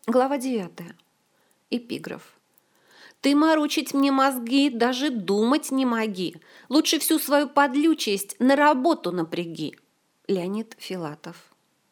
Глава 9. Эпиграф. «Ты морочить мне мозги, даже думать не моги. Лучше всю свою подлючесть на работу напряги». Леонид Филатов.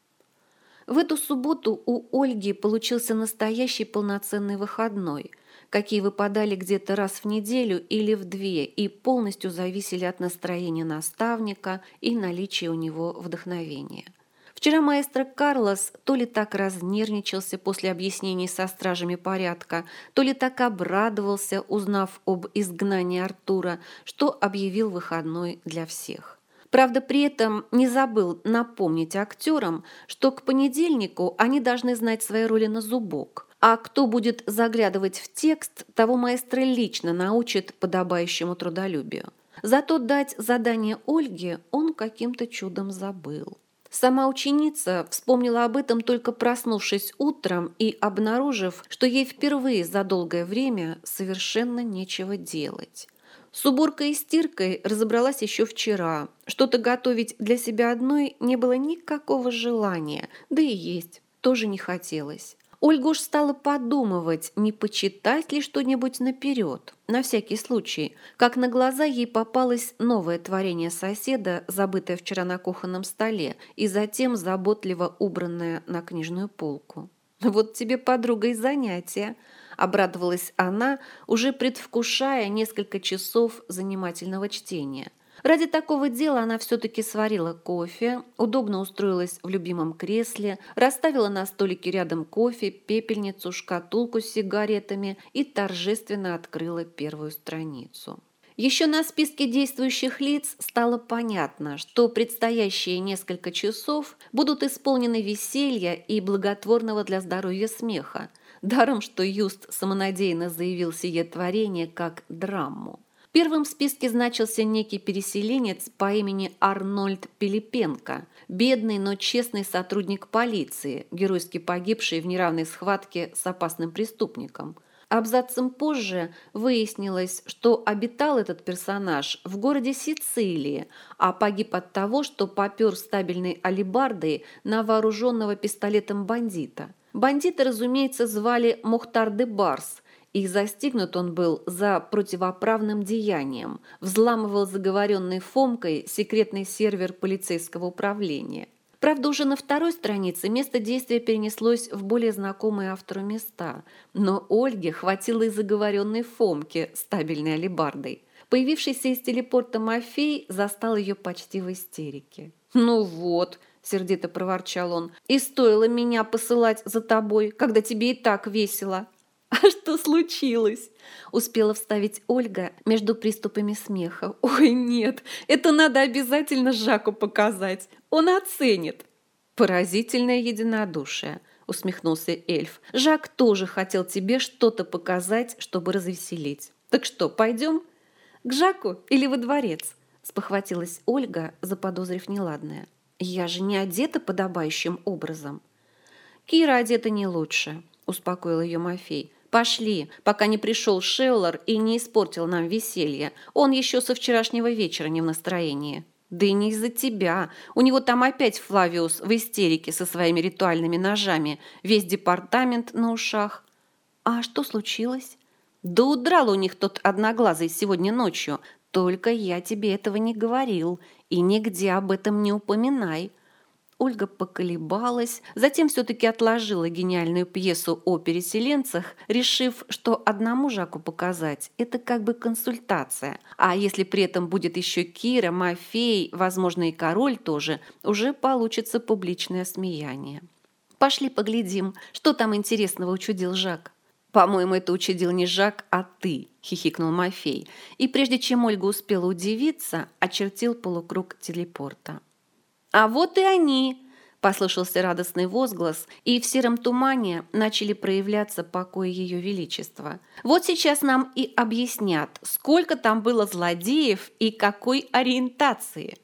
В эту субботу у Ольги получился настоящий полноценный выходной, какие выпадали где-то раз в неделю или в две и полностью зависели от настроения наставника и наличия у него вдохновения. Вчера маэстро Карлос то ли так разнервничался после объяснений со стражами порядка, то ли так обрадовался, узнав об изгнании Артура, что объявил выходной для всех. Правда, при этом не забыл напомнить актерам, что к понедельнику они должны знать свои роли на зубок, а кто будет заглядывать в текст, того маэстро лично научит подобающему трудолюбию. Зато дать задание Ольге он каким-то чудом забыл. Сама ученица вспомнила об этом, только проснувшись утром и обнаружив, что ей впервые за долгое время совершенно нечего делать. С уборкой и стиркой разобралась еще вчера. Что-то готовить для себя одной не было никакого желания, да и есть тоже не хотелось. Ольга уж стала подумывать, не почитать ли что-нибудь наперед, на всякий случай, как на глаза ей попалось новое творение соседа, забытое вчера на кухонном столе и затем заботливо убранное на книжную полку. «Вот тебе, подруга, и занятие», – обрадовалась она, уже предвкушая несколько часов занимательного чтения. Ради такого дела она все-таки сварила кофе, удобно устроилась в любимом кресле, расставила на столике рядом кофе, пепельницу, шкатулку с сигаретами и торжественно открыла первую страницу. Еще на списке действующих лиц стало понятно, что предстоящие несколько часов будут исполнены веселья и благотворного для здоровья смеха, даром что Юст самонадеянно заявил сие творение как драму. Первым в списке значился некий переселенец по имени Арнольд Пилипенко, бедный, но честный сотрудник полиции, геройски погибший в неравной схватке с опасным преступником. Абзацем позже выяснилось, что обитал этот персонаж в городе Сицилии, а погиб от того, что попер стабильной алебардой на вооруженного пистолетом бандита. Бандита, разумеется, звали Мухтар де Барс, и застигнут он был за противоправным деянием, взламывал заговоренный Фомкой секретный сервер полицейского управления. Правда, уже на второй странице место действия перенеслось в более знакомые автору места, но Ольге хватило и заговоренной Фомки с табельной алебардой. Появившийся из телепорта Мафей застал ее почти в истерике. «Ну вот», – сердито проворчал он, – «и стоило меня посылать за тобой, когда тебе и так весело». «А что случилось?» – успела вставить Ольга между приступами смеха. «Ой, нет, это надо обязательно Жаку показать. Он оценит». «Поразительное единодушие», – усмехнулся эльф. «Жак тоже хотел тебе что-то показать, чтобы развеселить. Так что, пойдем? К Жаку или во дворец?» – спохватилась Ольга, заподозрив неладное. «Я же не одета подобающим образом». «Кира одета не лучше», – успокоил ее Мафей. «Пошли, пока не пришел Шеллар и не испортил нам веселье. Он еще со вчерашнего вечера не в настроении». «Да и не из-за тебя. У него там опять Флавиус в истерике со своими ритуальными ножами. Весь департамент на ушах». «А что случилось?» «Да удрал у них тот одноглазый сегодня ночью. Только я тебе этого не говорил. И нигде об этом не упоминай». Ольга поколебалась, затем все-таки отложила гениальную пьесу о переселенцах, решив, что одному Жаку показать – это как бы консультация, а если при этом будет еще Кира, Мафей, возможно, и король тоже, уже получится публичное смеяние. «Пошли поглядим, что там интересного учудил Жак». «По-моему, это учудил не Жак, а ты», – хихикнул Мафей, и прежде чем Ольга успела удивиться, очертил полукруг телепорта. «А вот и они!» – послышался радостный возглас, и в сером тумане начали проявляться покои Ее Величества. «Вот сейчас нам и объяснят, сколько там было злодеев и какой ориентации».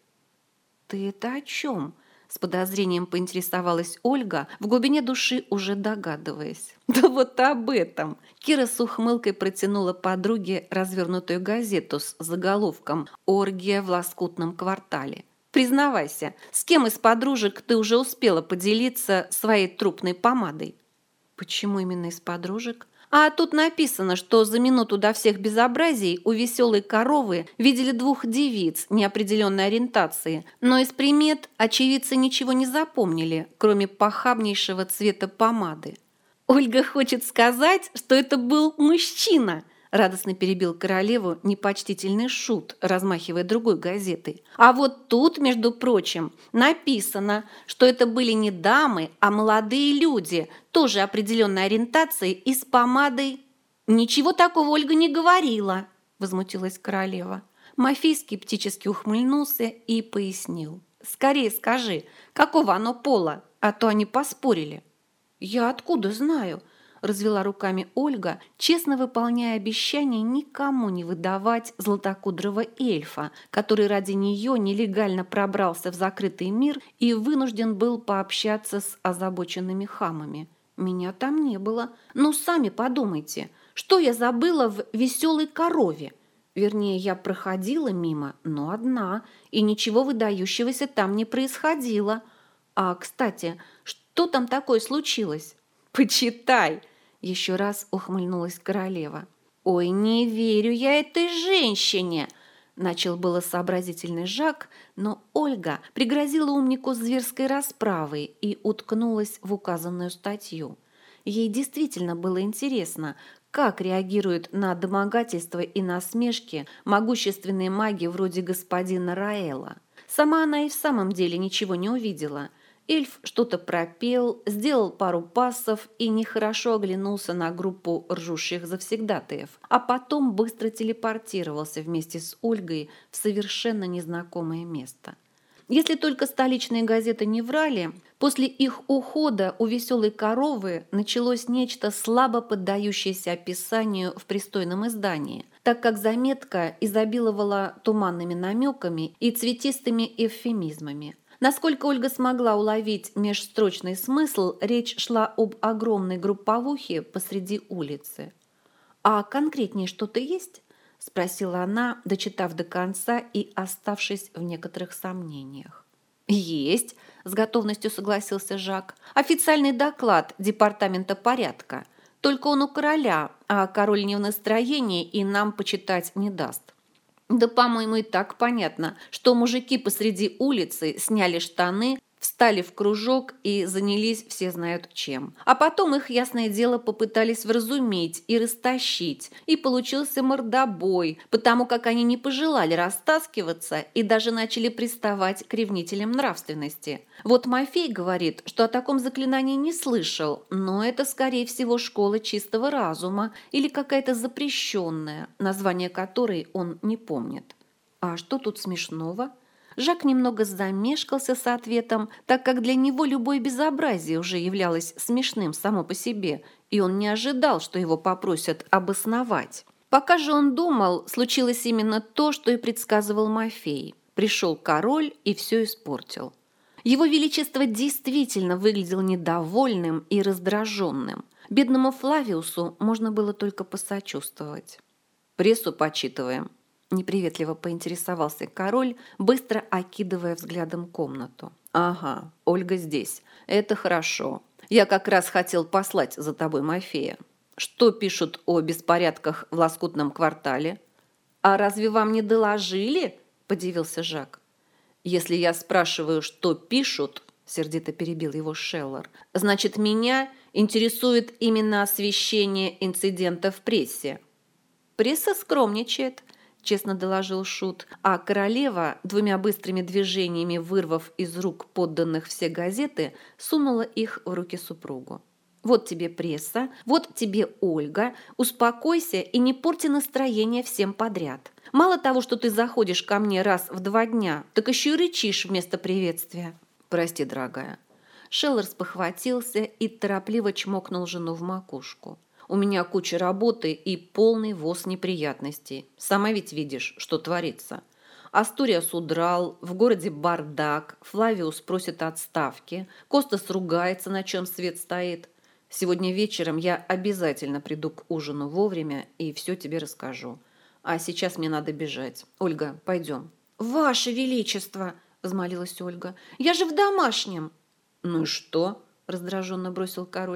«Ты это о чем?» – с подозрением поинтересовалась Ольга, в глубине души уже догадываясь. «Да вот об этом!» Кира с ухмылкой протянула подруге развернутую газету с заголовком «Оргия в лоскутном квартале». Признавайся, с кем из подружек ты уже успела поделиться своей трупной помадой?» Почему именно из подружек? А тут написано, что за минуту до всех безобразий у веселой коровы видели двух девиц неопределенной ориентации, но из примет очевидцы ничего не запомнили, кроме похабнейшего цвета помады. «Ольга хочет сказать, что это был мужчина!» – радостно перебил королеву непочтительный шут, размахивая другой газетой. «А вот тут, между прочим, написано, что это были не дамы, а молодые люди, тоже определенной ориентации и с помадой». «Ничего такого Ольга не говорила», – возмутилась королева. Мафей скептически ухмыльнулся и пояснил. «Скорее скажи, какого оно пола, а то они поспорили». «Я откуда знаю?» – развела руками Ольга, честно выполняя обещание никому не выдавать златокудрого эльфа, который ради нее нелегально пробрался в закрытый мир и вынужден был пообщаться с озабоченными хамами. «Меня там не было. Ну, сами подумайте, что я забыла в веселой корове? Вернее, я проходила мимо, но одна, и ничего выдающегося там не происходило. А, кстати, что там такое случилось?» «Почитай!» – еще раз ухмыльнулась королева. «Ой, не верю я этой женщине!» – начал было сообразительный Жак, но Ольга пригрозила умнику зверской расправой и уткнулась в указанную статью. Ей действительно было интересно, как реагируют на домогательства и насмешки могущественные маги вроде господина Раэла. Сама она и в самом деле ничего не увидела. Эльф что-то пропел, сделал пару пассов и нехорошо оглянулся на группу ржущих завсегдатаев, а потом быстро телепортировался вместе с Ольгой в совершенно незнакомое место. Если только столичные газеты не врали, после их ухода у веселой коровы началось нечто слабо поддающееся описанию в пристойном издании, так как заметка изобиловала туманными намеками и цветистыми эвфемизмами. Насколько Ольга смогла уловить межстрочный смысл, речь шла об огромной групповухе посреди улицы. «А конкретнее что-то есть?» – спросила она, дочитав до конца и оставшись в некоторых сомнениях. «Есть», – с готовностью согласился Жак. «Официальный доклад Департамента порядка. Только он у короля, а король не в настроении и нам почитать не даст». Да, по-моему, и так понятно, что мужики посреди улицы сняли штаны, встали в кружок и занялись все знают чем. А потом их, ясное дело, попытались вразумить и растащить. И получился мордобой, потому как они не пожелали растаскиваться и даже начали приставать к ревнителям нравственности. Вот Мафей говорит, что о таком заклинании не слышал, но это, скорее всего, школа чистого разума или какая-то запрещенная, название которой он не помнит. А что тут смешного? Жак немного замешкался с ответом, так как для него любое безобразие уже являлось смешным само по себе, и он не ожидал, что его попросят обосновать. Пока же он думал, случилось именно то, что и предсказывал Мафей. Пришел король и все испортил. Его Величество действительно выглядел недовольным и раздраженным. Бедному Флавиусу можно было только посочувствовать. «Прессу почитываем», – неприветливо поинтересовался король, быстро окидывая взглядом комнату. «Ага, Ольга здесь. Это хорошо. Я как раз хотел послать за тобой Мафея. Что пишут о беспорядках в лоскутном квартале?» «А разве вам не доложили?» – подивился Жак. «Если я спрашиваю, что пишут», – сердито перебил его Шеллар, – «значит, меня интересует именно освещение инцидента в прессе». «Пресса скромничает», – честно доложил шут, а королева, двумя быстрыми движениями вырвав из рук подданных все газеты, сунула их в руки супругу. «Вот тебе пресса, вот тебе Ольга, успокойся и не порти настроение всем подряд. Мало того, что ты заходишь ко мне раз в 2 дня, так еще и рычишь вместо приветствия». «Прости, дорогая». Шеллар спохватился и торопливо чмокнул жену в макушку. «У меня куча работы и полный воз неприятностей. Сама ведь видишь, что творится. Астуриас удрал, в городе бардак, Флавиус просит отставки, Костас ругается, на чем свет стоит. Сегодня вечером я обязательно приду к ужину вовремя и все тебе расскажу. А сейчас мне надо бежать. Ольга, пойдем». «Ваше Величество!» – взмолилась Ольга. «Я же в домашнем!» «Ну и что?» – раздраженно бросил король.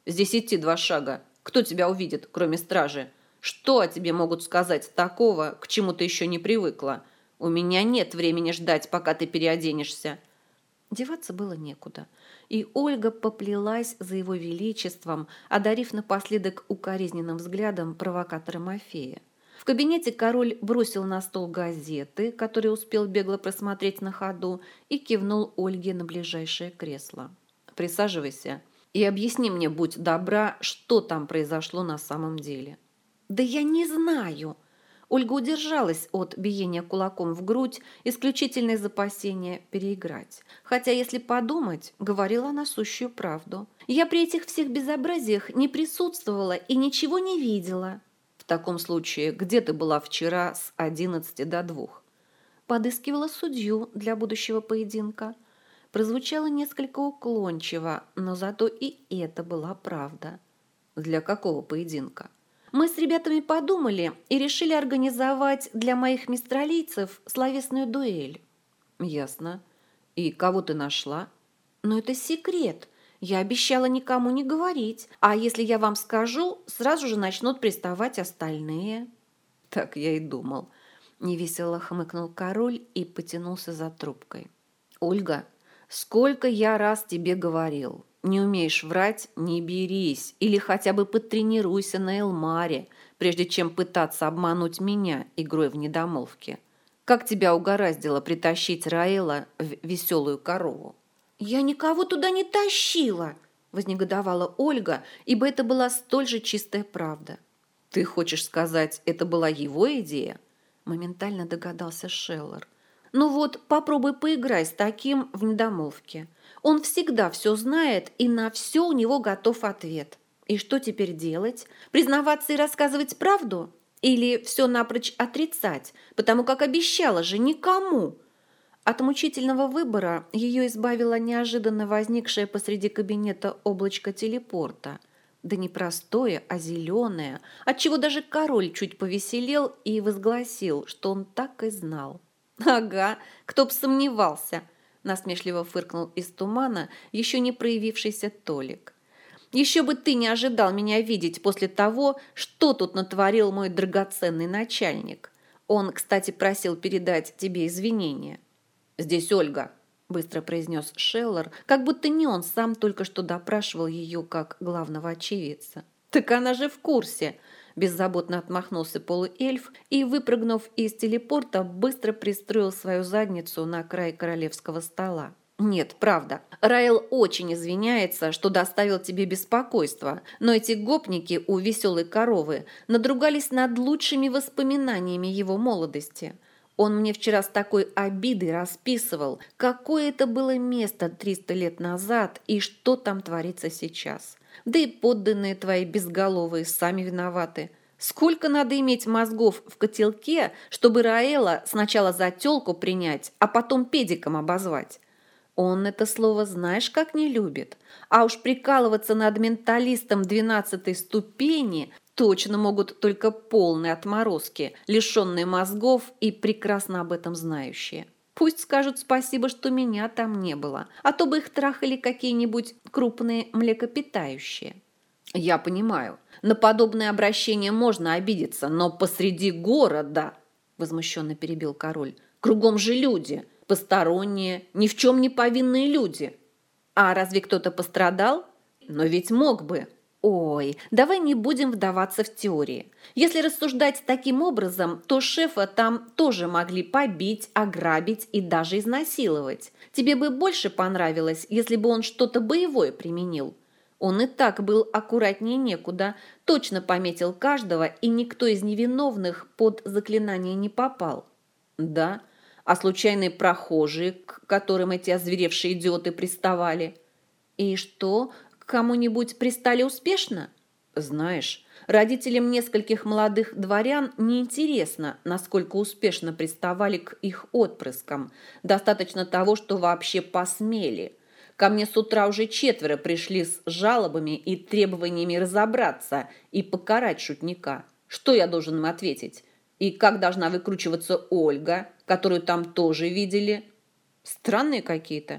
Здесь идти 2 шага. Кто тебя увидит, кроме стражи? Что о тебе могут сказать такого, к чему ты еще не привыкла? У меня нет времени ждать, пока ты переоденешься». Деваться было некуда, и Ольга поплелась за его величеством, одарив напоследок укоризненным взглядом провокатора Мафея. В кабинете король бросил на стол газеты, которые успел бегло просмотреть на ходу, и кивнул Ольге на ближайшее кресло. «Присаживайся и объясни мне, будь добра, что там произошло на самом деле». «Да я не знаю!» Ольга удержалась от биения кулаком в грудь, исключительно из опасения переиграть. Хотя, если подумать, говорила она сущую правду. «Я при этих всех безобразиях не присутствовала и ничего не видела». «В таком случае, где ты была вчера с 11 до 2?» Подыскивала судью для будущего поединка. Прозвучало несколько уклончиво, но зато и это была правда. «Для какого поединка?» Мы с ребятами подумали и решили организовать для моих мистралийцев словесную дуэль. «Ясно. И кого ты нашла?» Но это секрет. Я обещала никому не говорить. А если я вам скажу, сразу же начнут приставать остальные. «Так я и думал», — невесело хмыкнул король и потянулся за трубкой. «Ольга, сколько я раз тебе говорил, не умеешь врать, не берись, или хотя бы потренируйся на Элмаре, прежде чем пытаться обмануть меня игрой в недомолвки. Как тебя угораздило притащить Раэла в веселую корову?» «Я никого туда не тащила!» – вознегодовала Ольга, ибо это была столь же чистая правда. «Ты хочешь сказать, это была его идея?» – моментально догадался Шеллер. «Ну вот, попробуй поиграй с таким в недомолвке. Он всегда все знает, и на все у него готов ответ. И что теперь делать? Признаваться и рассказывать правду? Или все напрочь отрицать, потому как обещала же никому?» От мучительного выбора ее избавило неожиданно возникшее посреди кабинета облачко телепорта. Да не простое, а зеленое, отчего даже король чуть повеселел и возгласил, что он так и знал. «Ага, кто б сомневался!» – насмешливо фыркнул из тумана еще не проявившийся Толик. «Еще бы ты не ожидал меня видеть после того, что тут натворил мой драгоценный начальник. Он, кстати, просил передать тебе извинения». «Здесь Ольга», – быстро произнес Шеллер, как будто не он сам только что допрашивал ее как главного очевидца. «Так она же в курсе!» – беззаботно отмахнулся полуэльф и, выпрыгнув из телепорта, быстро пристроил свою задницу на край королевского стола. «Нет, правда. Раэл очень извиняется, что доставил тебе беспокойство, но эти гопники у веселой коровы надругались над лучшими воспоминаниями его молодости». Он мне вчера с такой обидой расписывал, какое это было место 300 лет назад и что там творится сейчас. Да и подданные твои безголовые сами виноваты. Сколько надо иметь мозгов в котелке, чтобы Раэла сначала за тёлку принять, а потом педиком обозвать? Он это слово знаешь как не любит. А уж прикалываться над менталистом 12-й ступени точно могут только полные отморозки, лишенные мозгов и прекрасно об этом знающие. Пусть скажут спасибо, что меня там не было, а то бы их трахали какие-нибудь крупные млекопитающие. «Я понимаю, на подобное обращение можно обидеться, но посреди города», – возмущенно перебил король, – «кругом же люди, посторонние, ни в чем не повинные люди». «А разве кто-то пострадал? Но ведь мог бы». Ой, давай не будем вдаваться в теории. Если рассуждать таким образом, то шефа там тоже могли побить, ограбить и даже изнасиловать. Тебе бы больше понравилось, если бы он что-то боевое применил. Он и так был аккуратнее некуда, точно пометил каждого, и никто из невиновных под заклинание не попал. Да, а случайные прохожие, к которым эти озверевшие идиоты приставали? И что, к кому-нибудь пристали успешно? Знаешь, родителям нескольких молодых дворян неинтересно, насколько успешно приставали к их отпрыскам. Достаточно того, что вообще посмели. Ко мне с утра уже 4 пришли с жалобами и требованиями разобраться и покарать шутника. Что я должен им ответить? И как должна выкручиваться Ольга, которую там тоже видели? Странные какие-то.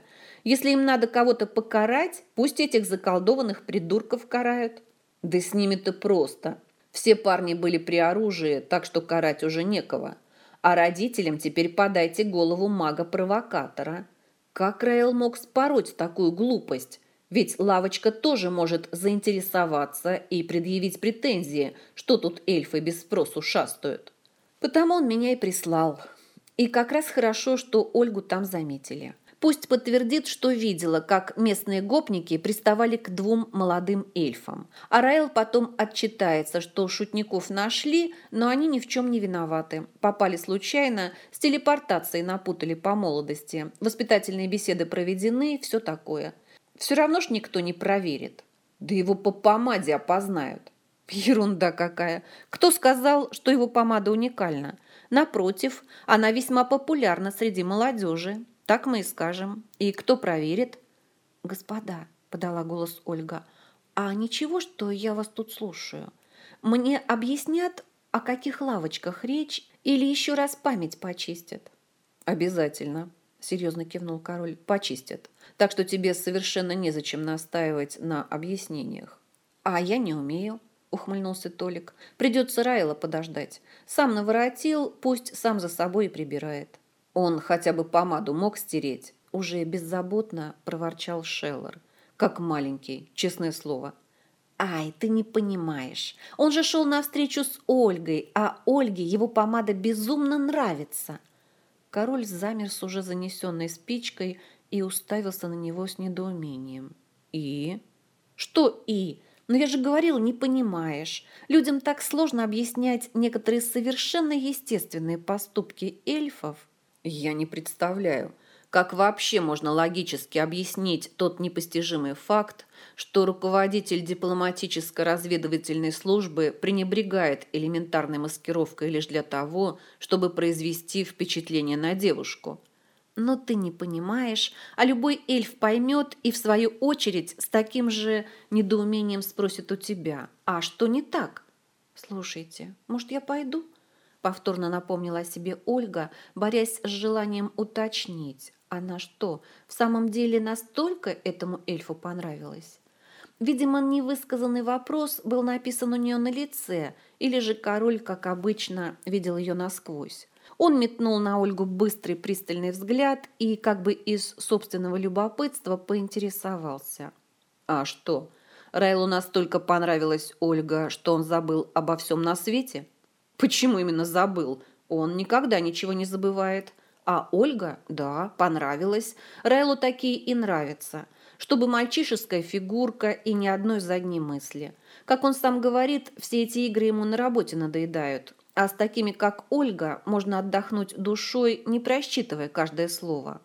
Если им надо кого-то покарать, пусть этих заколдованных придурков карают. Да с ними-то просто. Все парни были при оружии, так что карать уже некого. А родителям теперь подайте голову мага-провокатора. Как Раэл мог спороть такую глупость? Ведь лавочка тоже может заинтересоваться и предъявить претензии, что тут эльфы без спросу шастают. Потому он меня и прислал. И как раз хорошо, что Ольгу там заметили. Пусть подтвердит, что видела, как местные гопники приставали к двум молодым эльфам. А Раэл потом отчитается, что шутников нашли, но они ни в чем не виноваты. Попали случайно, с телепортацией напутали по молодости. Воспитательные беседы проведены, все такое. Все равно ж никто не проверит. Да его по помаде опознают. Ерунда какая. Кто сказал, что его помада уникальна? Напротив, она весьма популярна среди молодежи. Так мы и скажем. И кто проверит? Господа, подала голос Ольга, а ничего, что я вас тут слушаю? Мне объяснят, о каких лавочках речь, или еще раз память почистят? Обязательно, серьезно кивнул король, почистят. Так что тебе совершенно незачем настаивать на объяснениях. А я не умею, ухмыльнулся Толик. Придется Раэла подождать. Сам наворотил, пусть сам за собой и прибирает. Он хотя бы помаду мог стереть, уже беззаботно проворчал Шеллар. Как маленький, честное слово. Ай, ты не понимаешь. Он же шел навстречу с Ольгой, а Ольге его помада безумно нравится. Король замер с уже занесенной спичкой и уставился на него с недоумением. И? Что «и»? Но я же говорила, не понимаешь. Людям так сложно объяснять некоторые совершенно естественные поступки эльфов. Я не представляю, как вообще можно логически объяснить тот непостижимый факт, что руководитель дипломатическо-разведывательной службы пренебрегает элементарной маскировкой лишь для того, чтобы произвести впечатление на девушку. Но ты не понимаешь, а любой эльф поймет и, в свою очередь, с таким же недоумением спросит у тебя: «А что не так?» «Слушайте, может, я пойду?» Повторно напомнила о себе Ольга, борясь с желанием уточнить. Она что, в самом деле настолько этому эльфу понравилась? Видимо, невысказанный вопрос был написан у нее на лице, или же король, как обычно, видел ее насквозь. Он метнул на Ольгу быстрый пристальный взгляд и, как бы из собственного любопытства, поинтересовался. «А что, Раэлу настолько понравилась Ольга, что он забыл обо всем на свете?» «Почему именно забыл? Он никогда ничего не забывает. А Ольга, да, понравилась. Раэлу такие и нравятся. Чтобы мальчишеская фигурка и ни одной задней мысли. Как он сам говорит, все эти игры ему на работе надоедают. А с такими, как Ольга, можно отдохнуть душой, не просчитывая каждое слово».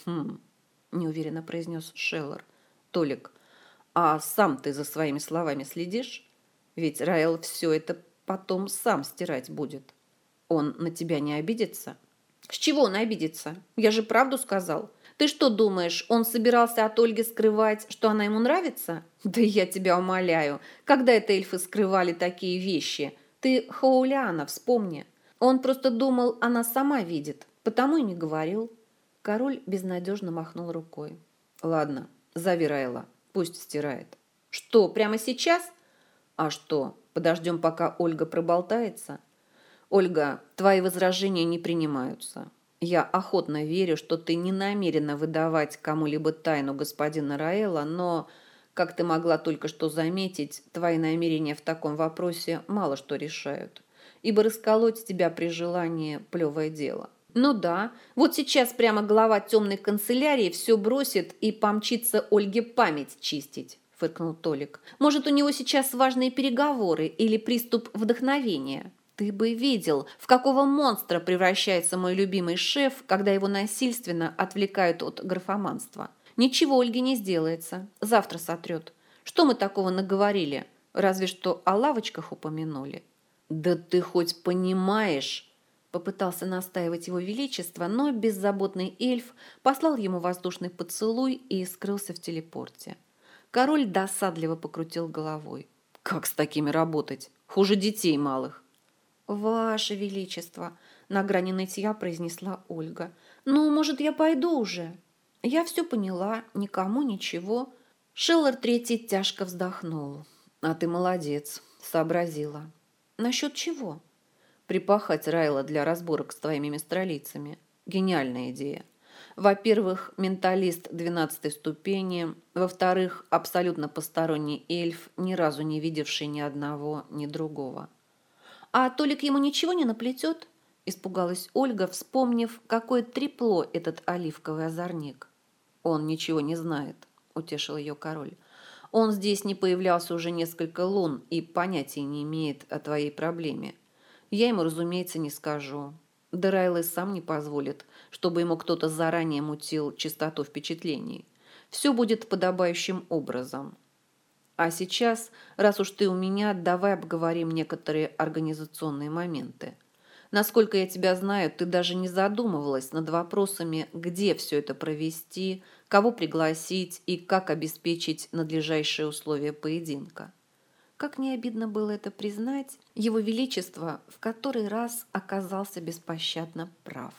Неуверенно произнес Шеллар. «Толик, а сам ты за своими словами следишь? Ведь Раэл все это потом сам стирать будет. Он на тебя не обидится?» «С чего он обидится? Я же правду сказал. Ты что думаешь, он собирался от Ольги скрывать, что она ему нравится? Да я тебя умоляю, когда это эльфы скрывали такие вещи? Ты Хоуляна вспомни. Он просто думал, она сама видит, потому и не говорил». Король безнадежно махнул рукой. «Ладно, зови Раэла, пусть стирает». «Что, прямо сейчас?» «А что, подождем, пока Ольга проболтается?» «Ольга, твои возражения не принимаются. Я охотно верю, что ты не намерена выдавать кому-либо тайну господина Раэла, но, как ты могла только что заметить, твои намерения в таком вопросе мало что решают, ибо расколоть тебя при желании – плевое дело». «Ну да, вот сейчас прямо глава темной канцелярии все бросит и помчится Ольге память чистить», – фыркнул Толик. «Может, у него сейчас важные переговоры или приступ вдохновения? Ты бы видел, в какого монстра превращается мой любимый шеф, когда его насильственно отвлекают от графоманства. Ничего Ольге не сделается, завтра сотрет. Что мы такого наговорили? Разве что о лавочках упомянули». «Да ты хоть понимаешь?» Попытался настаивать его величество, но беззаботный эльф послал ему воздушный поцелуй и скрылся в телепорте. Король досадливо покрутил головой. «Как с такими работать? Хуже детей малых». «Ваше величество», — на грани нытья произнесла Ольга. «Ну, может, я пойду уже?» Я все поняла, никому ничего. Шиллер третий тяжко вздохнул. А ты молодец, сообразила. Насчет чего? Припахать Райла для разборок с твоими мистралийцами. Гениальная идея. Во-первых, менталист 12-й ступени. Во-вторых, абсолютно посторонний эльф, ни разу не видевший ни одного, ни другого. А Толик ему ничего не наплетет? Испугалась Ольга, вспомнив, какое трепло этот оливковый озорник. Он ничего не знает, утешил ее король. Он здесь не появлялся уже несколько лун и понятия не имеет о твоей проблеме. Я ему, разумеется, не скажу. Да Райл и сам не позволит, чтобы ему кто-то заранее мутил чистоту впечатлений. Все будет подобающим образом. А сейчас, раз уж ты у меня, давай обговорим некоторые организационные моменты. Насколько я тебя знаю, ты даже не задумывалась над вопросами, где все это провести, кого пригласить и как обеспечить надлежащие условия поединка. Как не обидно было это признать, Его Величество в который раз оказался беспощадно прав.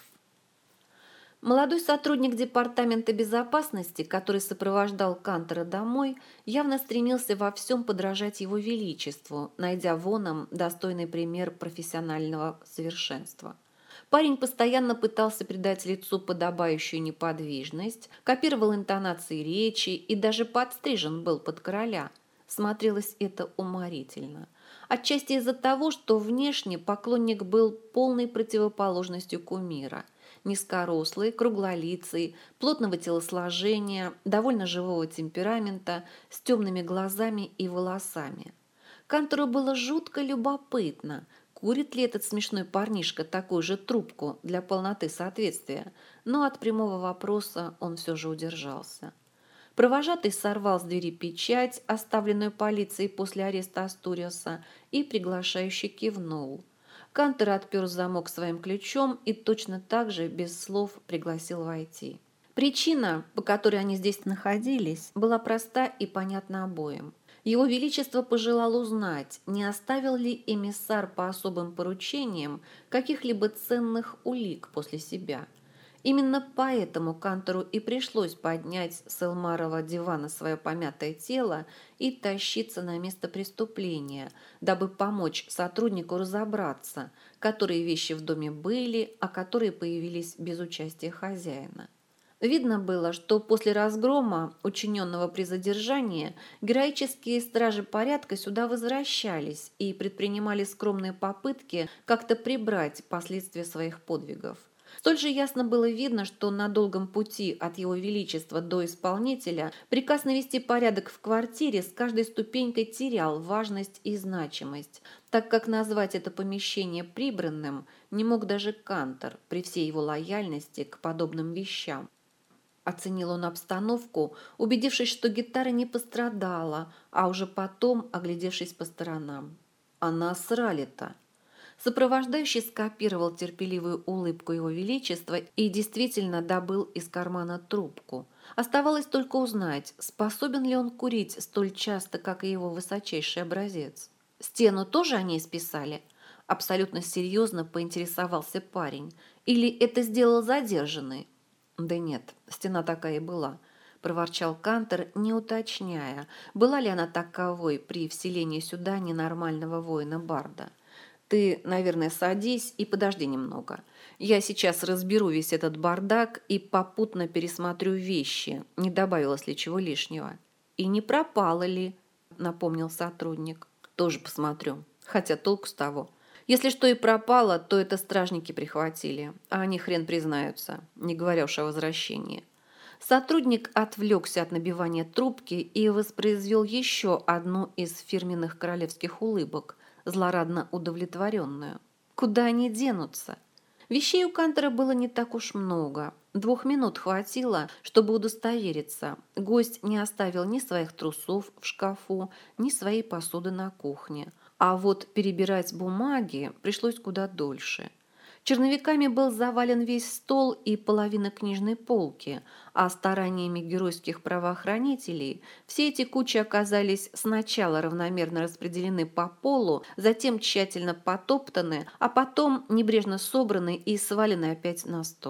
Молодой сотрудник Департамента безопасности, который сопровождал Кантера домой, явно стремился во всем подражать Его Величеству, найдя в оном достойный пример профессионального совершенства. Парень постоянно пытался придать лицу подобающую неподвижность, копировал интонации речи и даже подстрижен был под короля. Смотрелось это уморительно. Отчасти из-за того, что внешне поклонник был полной противоположностью кумира – низкорослый, круглолицый, плотного телосложения, довольно живого темперамента, с темными глазами и волосами. Кантору было жутко любопытно, курит ли этот смешной парнишка такую же трубку для полноты соответствия, но от прямого вопроса он все же удержался. Провожатый сорвал с двери печать, оставленную полицией после ареста Астуриоса, и приглашающе кивнул. Кантер отпер замок своим ключом и точно так же, без слов, пригласил войти. Причина, по которой они здесь находились, была проста и понятна обоим. Его Величество пожелал узнать, не оставил ли эмиссар по особым поручениям каких-либо ценных улик после себя. Именно поэтому Кантору и пришлось поднять с Элмарова дивана свое помятое тело и тащиться на место преступления, дабы помочь сотруднику разобраться, которые вещи в доме были, а которые появились без участия хозяина. Видно было, что после разгрома, учиненного при задержании, героические стражи порядка сюда возвращались и предпринимали скромные попытки как-то прибрать последствия своих подвигов. Столь же ясно было видно, что на долгом пути от Его Величества до исполнителя приказ навести порядок в квартире с каждой ступенькой терял важность и значимость, так как назвать это помещение прибранным не мог даже Кантор при всей его лояльности к подобным вещам. Оценил он обстановку, убедившись, что гитара не пострадала, а уже потом оглядевшись по сторонам. А насрали-то! Сопровождающий скопировал терпеливую улыбку Его Величества и действительно добыл из кармана трубку. Оставалось только узнать, способен ли он курить столь часто, как и его высочайший образец. «Стену тоже они исписали?» Абсолютно серьезно поинтересовался парень. «Или это сделал задержанный?» «Да нет, стена такая и была», – проворчал Кантер, не уточняя, была ли она таковой при вселении сюда ненормального воина-барда. «Ты, наверное, садись и подожди немного. Я сейчас разберу весь этот бардак и попутно пересмотрю вещи, не добавилось ли чего лишнего». «И не пропало ли?» – напомнил сотрудник. «Тоже посмотрю, хотя толку с того. Если что и пропало, то это стражники прихватили, а они хрен признаются, не говоря уж о возвращении». Сотрудник отвлекся от набивания трубки и воспроизвел еще одну из фирменных королевских улыбок, злорадно удовлетворенную. Куда они денутся? Вещей у Кантера было не так уж много. 2 минут хватило, чтобы удостовериться. Гость не оставил ни своих трусов в шкафу, ни своей посуды на кухне. А вот перебирать бумаги пришлось куда дольше. Черновиками был завален весь стол и половина книжной полки, а стараниями геройских правоохранителей все эти кучи оказались сначала равномерно распределены по полу, затем тщательно потоптаны, а потом небрежно собраны и свалены опять на стол.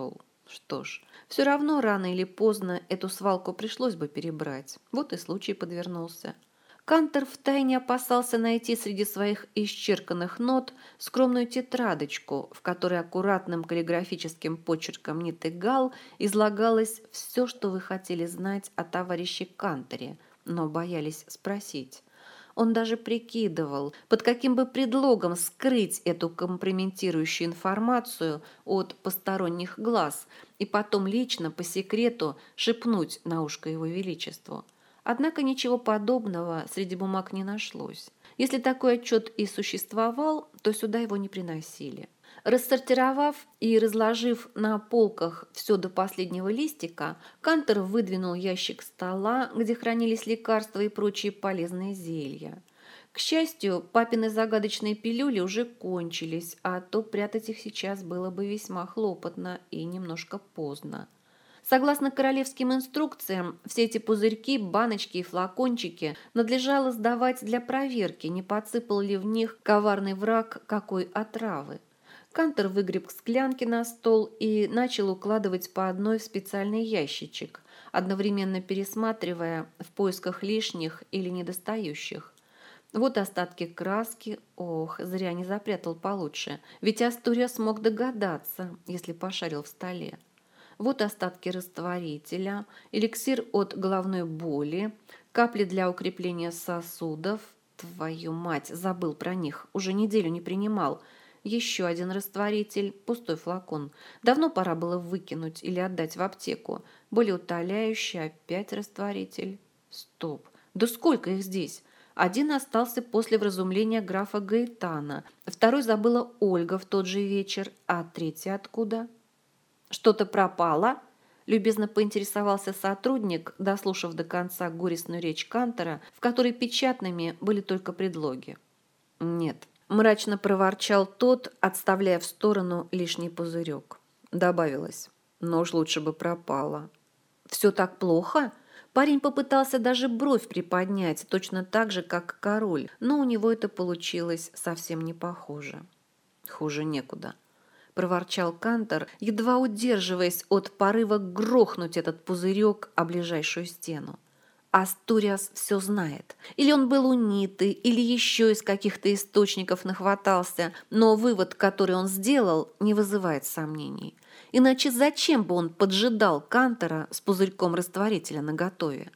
Что ж, все равно рано или поздно эту свалку пришлось бы перебрать. Вот и случай подвернулся. Кантер втайне опасался найти среди своих исчерканных нот скромную тетрадочку, в которой аккуратным каллиграфическим почерком Ниты Гал излагалось все, что вы хотели знать о товарище Кантере, но боялись спросить. Он даже прикидывал, под каким бы предлогом скрыть эту компрометирующую информацию от посторонних глаз и потом лично по секрету шепнуть на ушко его величеству. Однако ничего подобного среди бумаг не нашлось. Если такой отчет и существовал, то сюда его не приносили. Рассортировав и разложив на полках все до последнего листика, Кантер выдвинул ящик стола, где хранились лекарства и прочие полезные зелья. К счастью, папины загадочные пилюли уже кончились, а то прятать их сейчас было бы весьма хлопотно и немножко поздно. Согласно королевским инструкциям, все эти пузырьки, баночки и флакончики надлежало сдавать для проверки, не подсыпал ли в них коварный враг какой отравы. Кантер выгреб склянки на стол и начал укладывать по одной в специальный ящичек, одновременно пересматривая в поисках лишних или недостающих. Вот остатки краски. Ох, зря не запрятал получше, ведь Астурия смог догадаться, если пошарил в столе. Вот остатки растворителя, эликсир от головной боли, капли для укрепления сосудов. Твою мать, забыл про них, уже неделю не принимал. Еще один растворитель, пустой флакон. Давно пора было выкинуть или отдать в аптеку. Болеутоляющий, опять растворитель. Стоп, да сколько их здесь? Один остался после вразумления графа Гаэтана, второй забыла Ольга в тот же вечер, а третий откуда? «Что-то пропало?» – любезно поинтересовался сотрудник, дослушав до конца горестную речь Кантера, в которой печатными были только предлоги. «Нет», – мрачно проворчал тот, отставляя в сторону лишний пузырек. Добавилось: «но уж лучше бы пропало». «Все так плохо?» Парень попытался даже бровь приподнять, точно так же, как король, но у него это получилось совсем не похоже. «Хуже некуда», – проворчал Кантер, едва удерживаясь от порыва грохнуть этот пузырек о ближайшую стену. Астуриас все знает. Или он был у Ниты, или еще из каких-то источников нахватался, но вывод, который он сделал, не вызывает сомнений. Иначе зачем бы он поджидал Кантера с пузырьком растворителя наготове?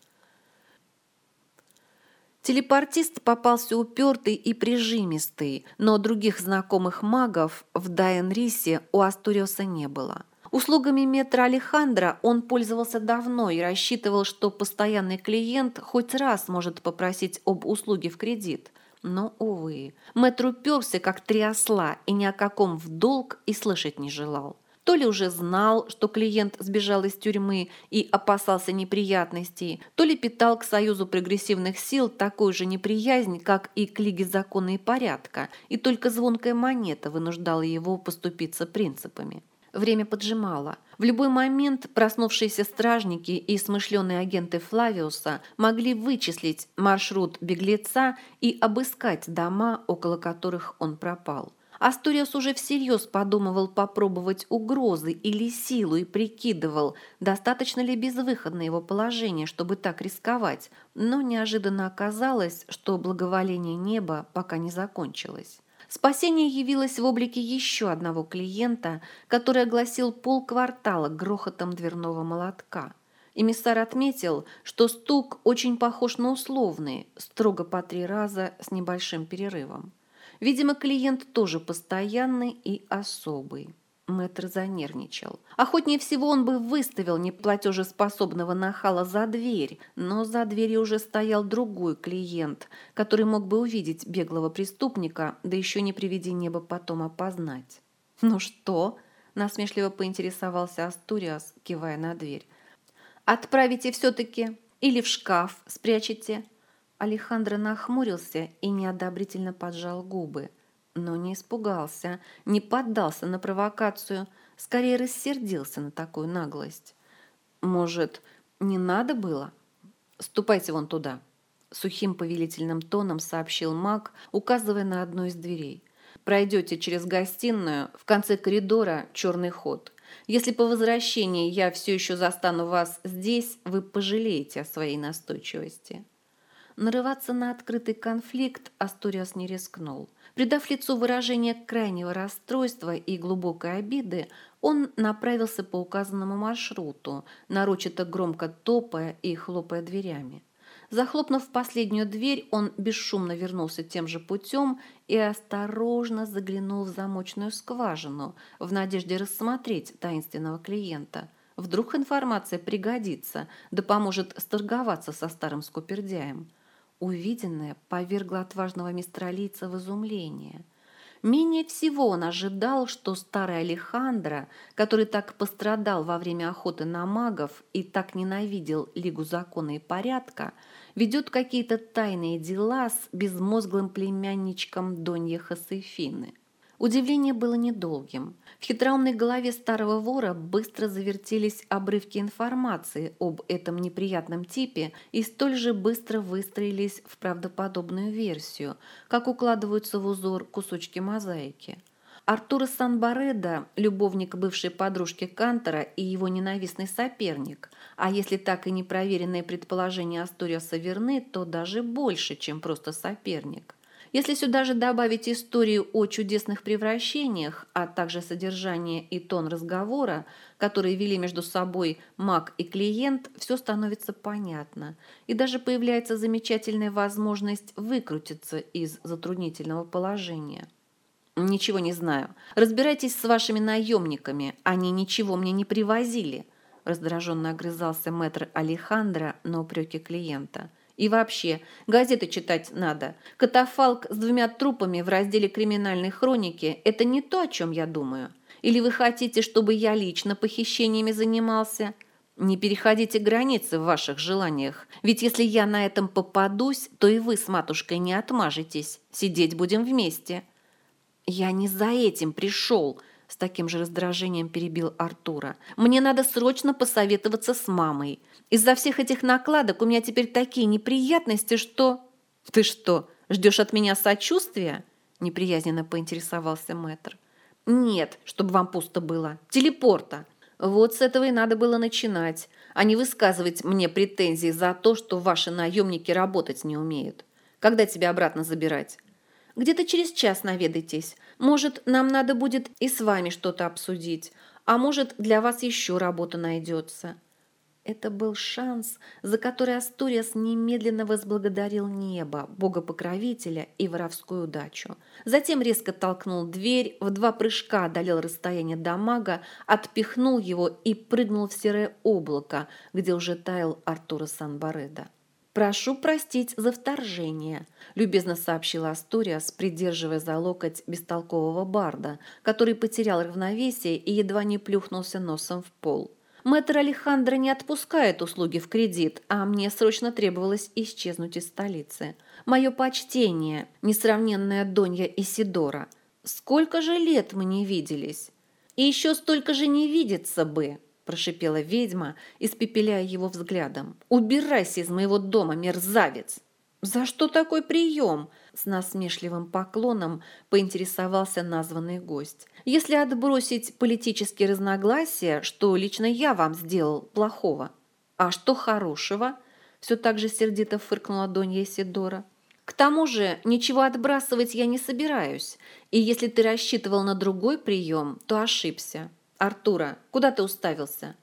Телепортист попался упертый и прижимистый, но других знакомых магов в Дайенрисе у Астуриоса не было. Услугами метра Алехандро он пользовался давно и рассчитывал, что постоянный клиент хоть раз может попросить об услуге в кредит. Но, увы, мэтр уперся, как три осла, и ни о каком в долг и слышать не желал. То ли уже знал, что клиент сбежал из тюрьмы и опасался неприятностей, то ли питал к Союзу прогрессивных сил такую же неприязнь, как и к Лиге закона и порядка, и только звонкая монета вынуждала его поступиться принципами. Время поджимало. В любой момент проснувшиеся стражники и смышленые агенты Флавиуса могли вычислить маршрут беглеца и обыскать дома, около которых он пропал. Астуриас уже всерьез подумывал попробовать угрозы или силу и прикидывал, достаточно ли безвыходно его положение, чтобы так рисковать, но неожиданно оказалось, что благоволение неба пока не закончилось. Спасение явилось в облике еще одного клиента, который огласил полквартала грохотом дверного молотка. Эмиссар отметил, что стук очень похож на условный, строго по 3 раза с небольшим перерывом. Видимо, клиент тоже постоянный и особый. Мэтр занервничал. Охотнее всего он бы выставил неплатежеспособного нахала за дверь, но за дверью уже стоял другой клиент, который мог бы увидеть беглого преступника, да еще не приведи небо потом опознать. «Ну что?» – насмешливо поинтересовался Астуриас, кивая на дверь. «Отправите все-таки или в шкаф спрячете?» Алехандро нахмурился и неодобрительно поджал губы, но не испугался, не поддался на провокацию, скорее рассердился на такую наглость. «Может, не надо было? Ступайте вон туда», – сухим повелительным тоном сообщил маг, указывая на одну из дверей. «Пройдете через гостиную, в конце коридора черный ход. Если по возвращении я все еще застану вас здесь, вы пожалеете о своей настойчивости». Нарываться на открытый конфликт Асториас не рискнул. Придав лицу выражение крайнего расстройства и глубокой обиды, он направился по указанному маршруту, нарочито громко топая и хлопая дверями. Захлопнув последнюю дверь, он бесшумно вернулся тем же путем и осторожно заглянул в замочную скважину в надежде рассмотреть таинственного клиента. Вдруг информация пригодится, да поможет сторговаться со старым скупердяем. Увиденное повергло отважного мистралийца в изумление. Менее всего он ожидал, что старый Алехандро, который так пострадал во время охоты на магов и так ненавидел Лигу закона и порядка, ведет какие-то тайные дела с безмозглым племянничком Доньи Хосефины. Удивление было недолгим. В хитроумной голове старого вора быстро завертелись обрывки информации об этом неприятном типе и столь же быстро выстроились в правдоподобную версию, как укладываются в узор кусочки мозаики. Артуро Сан-Баредо – любовник бывшей подружки Кантора и его ненавистный соперник, а если так и непроверенные предположения Асториаса верны, то даже больше, чем просто соперник. Если сюда же добавить историю о чудесных превращениях, а также содержание и тон разговора, которые вели между собой маг и клиент, все становится понятно. И даже появляется замечательная возможность выкрутиться из затруднительного положения. «Ничего не знаю. Разбирайтесь с вашими наемниками. Они ничего мне не привозили», – раздраженно огрызался мэтр Алехандро на упреки клиента. «И вообще, газеты читать надо. Катафалк с 2 трупами в разделе криминальной хроники – это не то, о чем я думаю. Или вы хотите, чтобы я лично похищениями занимался? Не переходите границы в ваших желаниях. Ведь если я на этом попадусь, то и вы с матушкой не отмажетесь. Сидеть будем вместе». «Я не за этим пришел», – с таким же раздражением перебил Артура. «Мне надо срочно посоветоваться с мамой. Из-за всех этих накладок у меня теперь такие неприятности, что...» «Ты что, ждешь от меня сочувствия?» – неприязненно поинтересовался мэтр. «Нет, чтобы вам пусто было. Телепорта. Вот с этого и надо было начинать, а не высказывать мне претензии за то, что ваши наемники работать не умеют. Когда тебя обратно забирать?» «Где-то через час наведайтесь. Может, нам надо будет и с вами что-то обсудить, а может, для вас еще работа найдется». Это был шанс, за который Асториас немедленно возблагодарил небо, бога-покровителя и воровскую удачу. Затем резко толкнул дверь, в 2 прыжка одолел расстояние до мага, отпихнул его и прыгнул в серое облако, где уже таял Артуро Сан-Баредо. «Прошу простить за вторжение», – любезно сообщила Асториас, придерживая за локоть бестолкового барда, который потерял равновесие и едва не плюхнулся носом в пол. «Мэтр Алехандро не отпускает услуги в кредит, а мне срочно требовалось исчезнуть из столицы. Мое почтение, несравненная Донья Исидора. Сколько же лет мы не виделись? И еще столько же не видеться бы!» – прошипела ведьма, испепеляя его взглядом. «Убирайся из моего дома, мерзавец!» «За что такой прием?» – с насмешливым поклоном поинтересовался названный гость. «Если отбросить политические разногласия, что лично я вам сделал плохого?» «А что хорошего?» – все так же сердито фыркнула Донья Исидора. «К тому же ничего отбрасывать я не собираюсь, и если ты рассчитывал на другой прием, то ошибся. Артура, куда ты уставился?»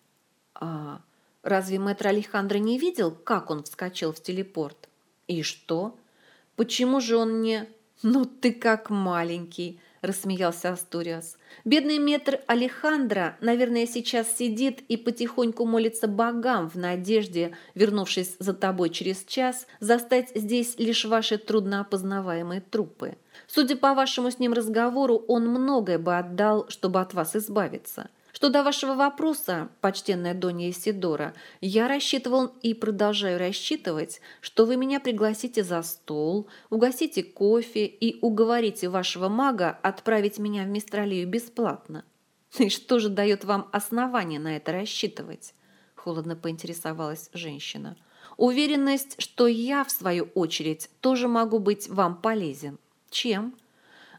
«А разве мэтр Алехандро не видел, как он вскочил в телепорт?» «И что? Почему же он не...» «Ну ты как маленький!» – рассмеялся Асториас. «Бедный мэтр Алехандро, наверное, сейчас сидит и потихоньку молится богам в надежде, вернувшись за тобой через час, застать здесь лишь ваши трудноопознаваемые трупы. Судя по вашему с ним разговору, он многое бы отдал, чтобы от вас избавиться. Что до вашего вопроса, почтенная Донья Исидора, я рассчитывал и продолжаю рассчитывать, что вы меня пригласите за стол, угостите кофе и уговорите вашего мага отправить меня в Мистралию бесплатно. И что же дает вам основание на это рассчитывать?» – холодно поинтересовалась женщина. «Уверенность, что я, в свою очередь, тоже могу быть вам полезен. Чем?»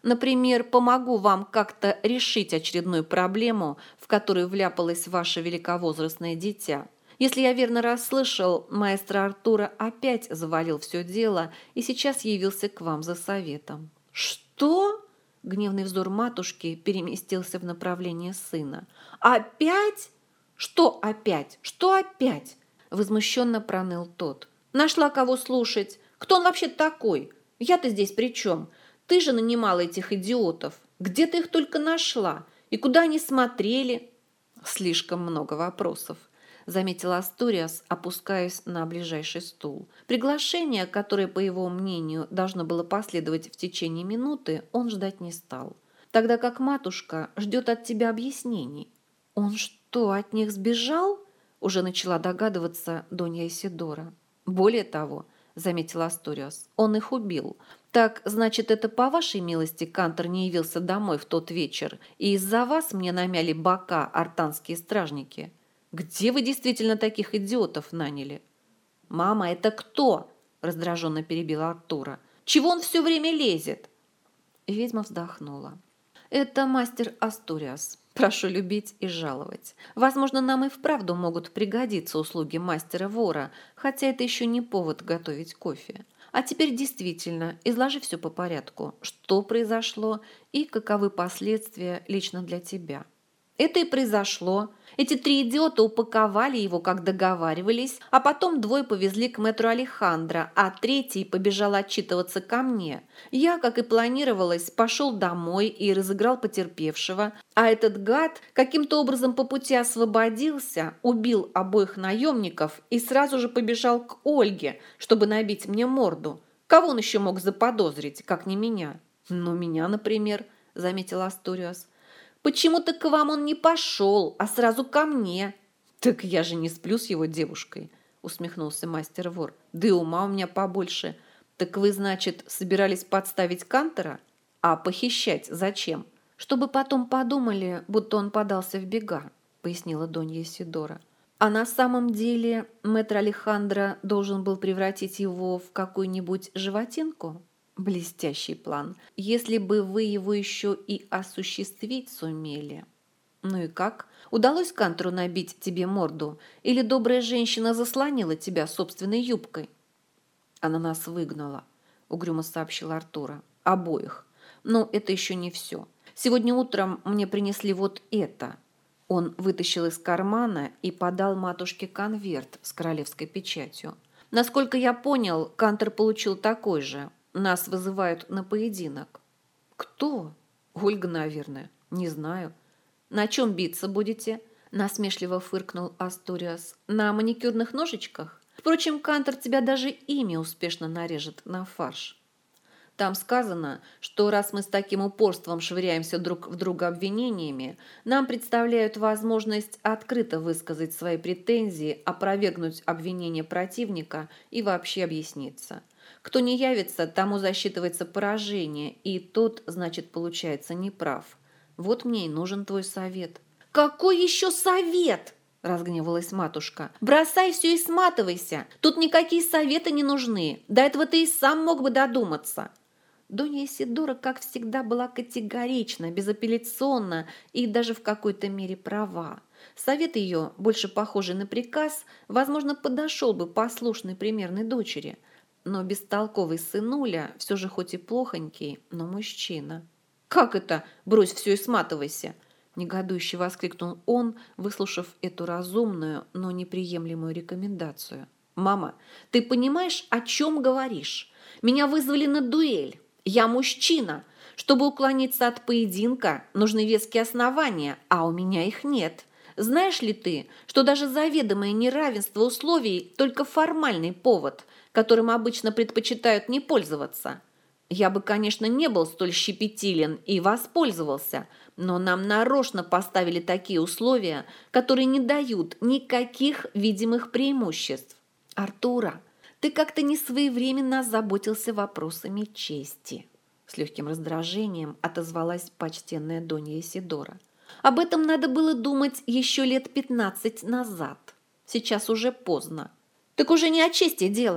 Например, помогу вам как-то решить очередную проблему, в которую вляпалось ваше великовозрастное дитя. Если я верно расслышал, маэстро Артура опять завалил все дело и сейчас явился к вам за советом». «Что?» Гневный взор матушки переместился в направлении сына. «Опять? Что опять? Что опять?» Возмущенно проныл тот. «Нашла кого слушать. Кто он вообще такой? Я-то здесь при чем? Ты же нанимала этих идиотов. Где ты их только нашла? И куда они смотрели?» «Слишком много вопросов», — заметил Астуриас, опускаясь на ближайший стул. Приглашение, которое, по его мнению, должно было последовать в течение минуты, он ждать не стал. Тогда как матушка ждет от тебя объяснений. «Он что, от них сбежал?» — уже начала догадываться Донья Исидора. «Более того», — заметил Астуриас, — «он их убил. Так, значит, это по вашей милости Кантор не явился домой в тот вечер, и из-за вас мне намяли бока артанские стражники? Где вы действительно таких идиотов наняли?» «Мама, это кто?» – раздраженно перебила Артура. «Чего он все время лезет?» Ведьма вздохнула. «Это мастер Астуриас. Прошу любить и жаловать. Возможно, нам и вправду могут пригодиться услуги мастера-вора, хотя это еще не повод готовить кофе. А теперь действительно изложи все по порядку. Что произошло и каковы последствия лично для тебя?» «Это и произошло. Эти 3 идиота упаковали его, как договаривались, а потом 2 повезли к мэтру Алехандро, а 3 побежал отчитываться ко мне. Я, как и планировалось, пошел домой и разыграл потерпевшего, а этот гад каким-то образом по пути освободился, убил обоих наемников и сразу же побежал к Ольге, чтобы набить мне морду. Кого он еще мог заподозрить, как не меня?» «Ну, меня, например», — заметил Астуриас. «Почему-то к вам он не пошел, а сразу ко мне». «Так я же не сплю с его девушкой», — усмехнулся мастер-вор. «Да и ума у меня побольше. Так вы, значит, собирались подставить Кантора? А похищать зачем?» «Чтобы потом подумали, будто он подался в бега», — пояснила Донья Исидора. «А на самом деле мэтр Алехандро должен был превратить его в какую-нибудь животинку?» «Блестящий план, если бы вы его еще и осуществить сумели». «Ну и как? Удалось Кантору набить тебе морду? Или добрая женщина заслонила тебя собственной юбкой?» «Она нас выгнала», — угрюмо сообщил Артура. «Обоих. Но это еще не все. Сегодня утром мне принесли вот это». Он вытащил из кармана и подал матушке конверт с королевской печатью. «Насколько я понял, Кантор получил такой же. Нас вызывают на поединок». «Кто?» «Ольга, наверное. Не знаю». «На чем биться будете?» – насмешливо фыркнул Астуриас. «На маникюрных ножичках? Впрочем, Кантор тебя даже ими успешно нарежет на фарш. Там сказано, что раз мы с таким упорством швыряемся друг в друга обвинениями, нам представляют возможность открыто высказать свои претензии, опровергнуть обвинения противника и вообще объясниться. Кто не явится, тому засчитывается поражение, и тот, значит, получается неправ. Вот мне и нужен твой совет». «Какой еще совет?» – разгневалась матушка. «Бросай все и сматывайся. Тут никакие советы не нужны. До этого ты и сам мог бы додуматься». Донья Исидора, как всегда, была категорична, безапелляционна и даже в какой-то мере права. Совет ее, больше похожий на приказ, возможно, подошел бы послушной примерной дочери. Но бестолковый сынуля, все же хоть и плохонький, но мужчина. «Как это? Брось все и сматывайся!» – негодующе воскликнул он, выслушав эту разумную, но неприемлемую рекомендацию. «Мама, ты понимаешь, о чем говоришь? Меня вызвали на дуэль. Я мужчина. Чтобы уклониться от поединка, нужны веские основания, а у меня их нет. Знаешь ли ты, что даже заведомое неравенство условий – только формальный повод, которым обычно предпочитают не пользоваться? Я бы, конечно, не был столь щепетилен и воспользовался, но нам нарочно поставили такие условия, которые не дают никаких видимых преимуществ. Артура, ты как-то несвоевременно озаботился вопросами чести», – с легким раздражением отозвалась почтенная Донья Исидора. «Об этом надо было думать еще лет 15 назад. Сейчас уже поздно». «Так уже не о чести дело.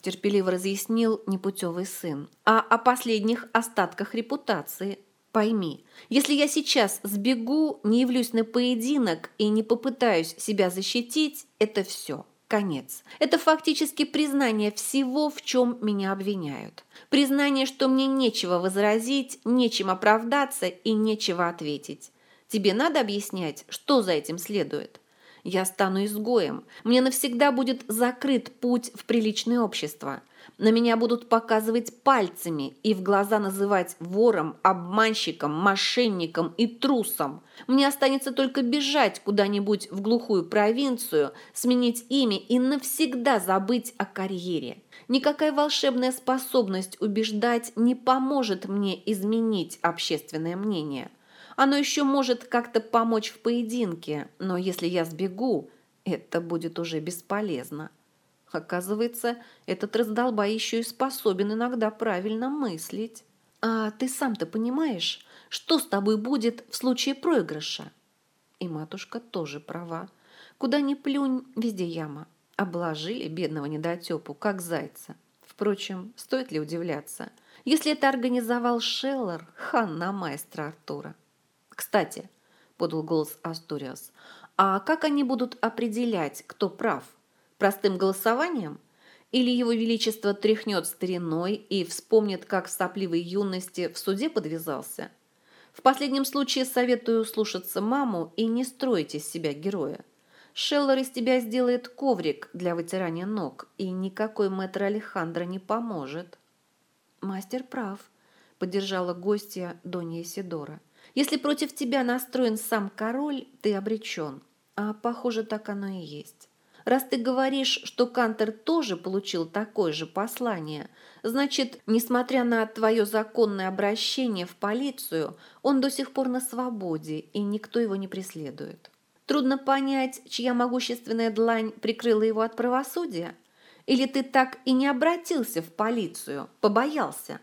терпеливо разъяснил непутевый сын, а о последних остатках репутации. Пойми, если я сейчас сбегу, не явлюсь на поединок и не попытаюсь себя защитить, это все. Конец. Это фактически признание всего, в чем меня обвиняют. Признание, что мне нечего возразить, нечем оправдаться и нечего ответить. Тебе надо объяснять, что за этим следует? Я стану изгоем. Мне навсегда будет закрыт путь в приличное общество. На меня будут показывать пальцами и в глаза называть вором, обманщиком, мошенником и трусом. Мне останется только бежать куда-нибудь в глухую провинцию, сменить имя и навсегда забыть о карьере. Никакая волшебная способность убеждать не поможет мне изменить общественное мнение. Оно еще может как-то помочь в поединке, но если я сбегу, это будет уже бесполезно. Оказывается, этот раздолбай еще и способен иногда правильно мыслить. А ты сам-то понимаешь, что с тобой будет в случае проигрыша? И матушка тоже права. Куда ни плюнь, везде яма. Обложили бедного недотепу, как зайца. Впрочем, стоит ли удивляться? Если это организовал Шеллер, хана маэстро Артура. «Кстати», — подал голос Астуриас, «а как они будут определять, кто прав? Простым голосованием? Или его величество тряхнет стариной и вспомнит, как в сопливой юности в суде подвязался? В последнем случае советую слушаться маму и не строить из себя героя. Шеллер из тебя сделает коврик для вытирания ног, и никакой мэтр Алехандро не поможет». «Мастер прав», — поддержала гостья Донья Исидора. «Если против тебя настроен сам король, ты обречен. А похоже, так оно и есть. Раз ты говоришь, что Кантер тоже получил такое же послание, значит, несмотря на твое законное обращение в полицию, он до сих пор на свободе, и никто его не преследует. Трудно понять, чья могущественная длань прикрыла его от правосудия? Или ты так и не обратился в полицию, побоялся?»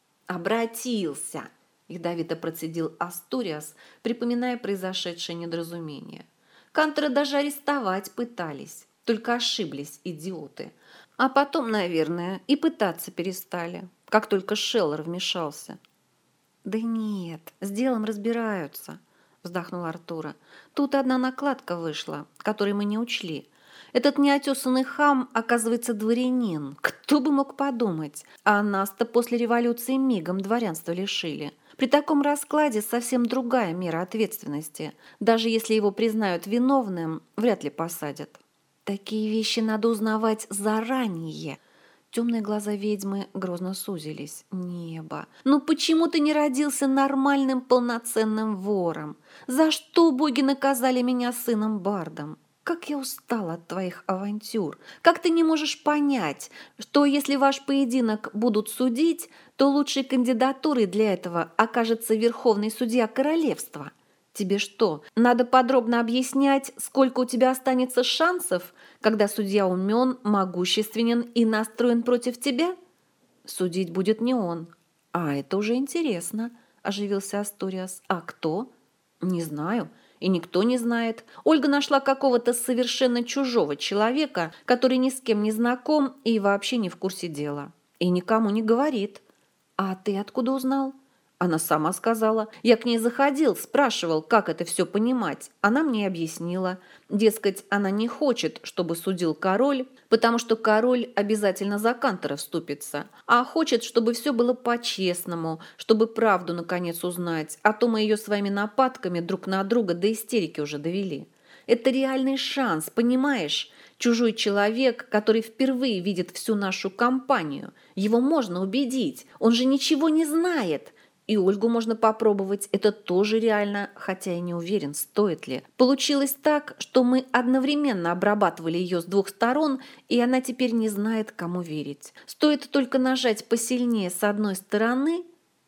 «Обратился!» – ядовито процедил Астуриас, припоминая произошедшее недоразумение. «Кантера даже арестовать пытались, только ошиблись, идиоты. А потом, наверное, и пытаться перестали, как только Шеллер вмешался». «Да нет, с делом разбираются», – вздохнул Артура. «Тут одна накладка вышла, которой мы не учли. Этот неотесанный хам, оказывается, дворянин. Кто бы мог подумать? А нас-то после революции мигом дворянства лишили. При таком раскладе совсем другая мера ответственности. Даже если его признают виновным, вряд ли посадят. Такие вещи надо узнавать заранее». Темные глаза ведьмы грозно сузились. «Небо! Ну почему ты не родился нормальным полноценным вором? За что боги наказали меня сыном-бардом? Как я устала от твоих авантюр! Как ты не можешь понять, что если ваш поединок будут судить, то лучшей кандидатурой для этого окажется верховный судья королевства? Тебе что, надо подробно объяснять, сколько у тебя останется шансов, когда судья умен, могущественен и настроен против тебя? Судить будет не он. А это уже интересно», – оживился Астуриас. «А кто?» «Не знаю. И никто не знает. Ольга нашла какого-то совершенно чужого человека, который ни с кем не знаком и вообще не в курсе дела. И никому не говорит». «А ты откуда узнал?» «Она сама сказала. Я к ней заходил, спрашивал, как это все понимать. Она мне объяснила. Дескать, она не хочет, чтобы судил король, потому что король обязательно за Кантера вступится, а хочет, чтобы все было по-честному, чтобы правду наконец узнать, а то мы ее своими нападками друг на друга до истерики уже довели. Это реальный шанс, понимаешь? Чужой человек, который впервые видит всю нашу компанию. Его можно убедить, он же ничего не знает». И Ольгу можно попробовать, это тоже реально, хотя и не уверен, стоит ли. Получилось так, что мы одновременно обрабатывали ее с двух сторон, и она теперь не знает, кому верить. Стоит только нажать посильнее с одной стороны.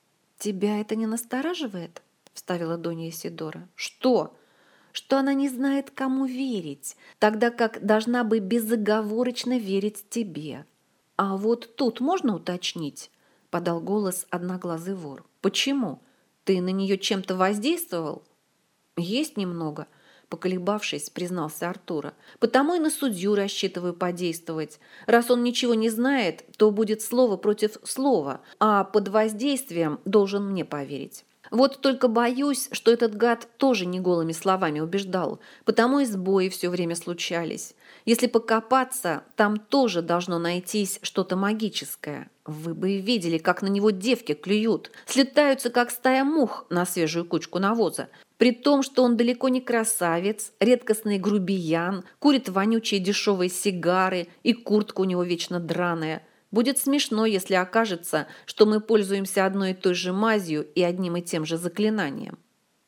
«Тебя это не настораживает?» – вставила Донья Исидора. «Что?» «Что она не знает, кому верить, тогда как должна бы безоговорочно верить тебе. А вот тут можно уточнить?» – подал голос одноглазый вор. «Почему? Ты на нее чем-то воздействовал?» «Есть немного. поколебавшись, признался Артура. Потому и на судью рассчитываю подействовать. Раз он ничего не знает, то будет слово против слова, а под воздействием должен мне поверить. Вот только боюсь, что этот гад тоже не голыми словами убеждал, потому и сбои все время случались. Если покопаться, там тоже должно найтись что-то магическое. Вы бы видели, как на него девки клюют, слетаются, как стая мух на свежую кучку навоза. При том, что он далеко не красавец, редкостный грубиян, курит вонючие дешевые сигары и куртка у него вечно драная. Будет смешно, если окажется, что мы пользуемся одной и той же мазью и одним и тем же заклинанием.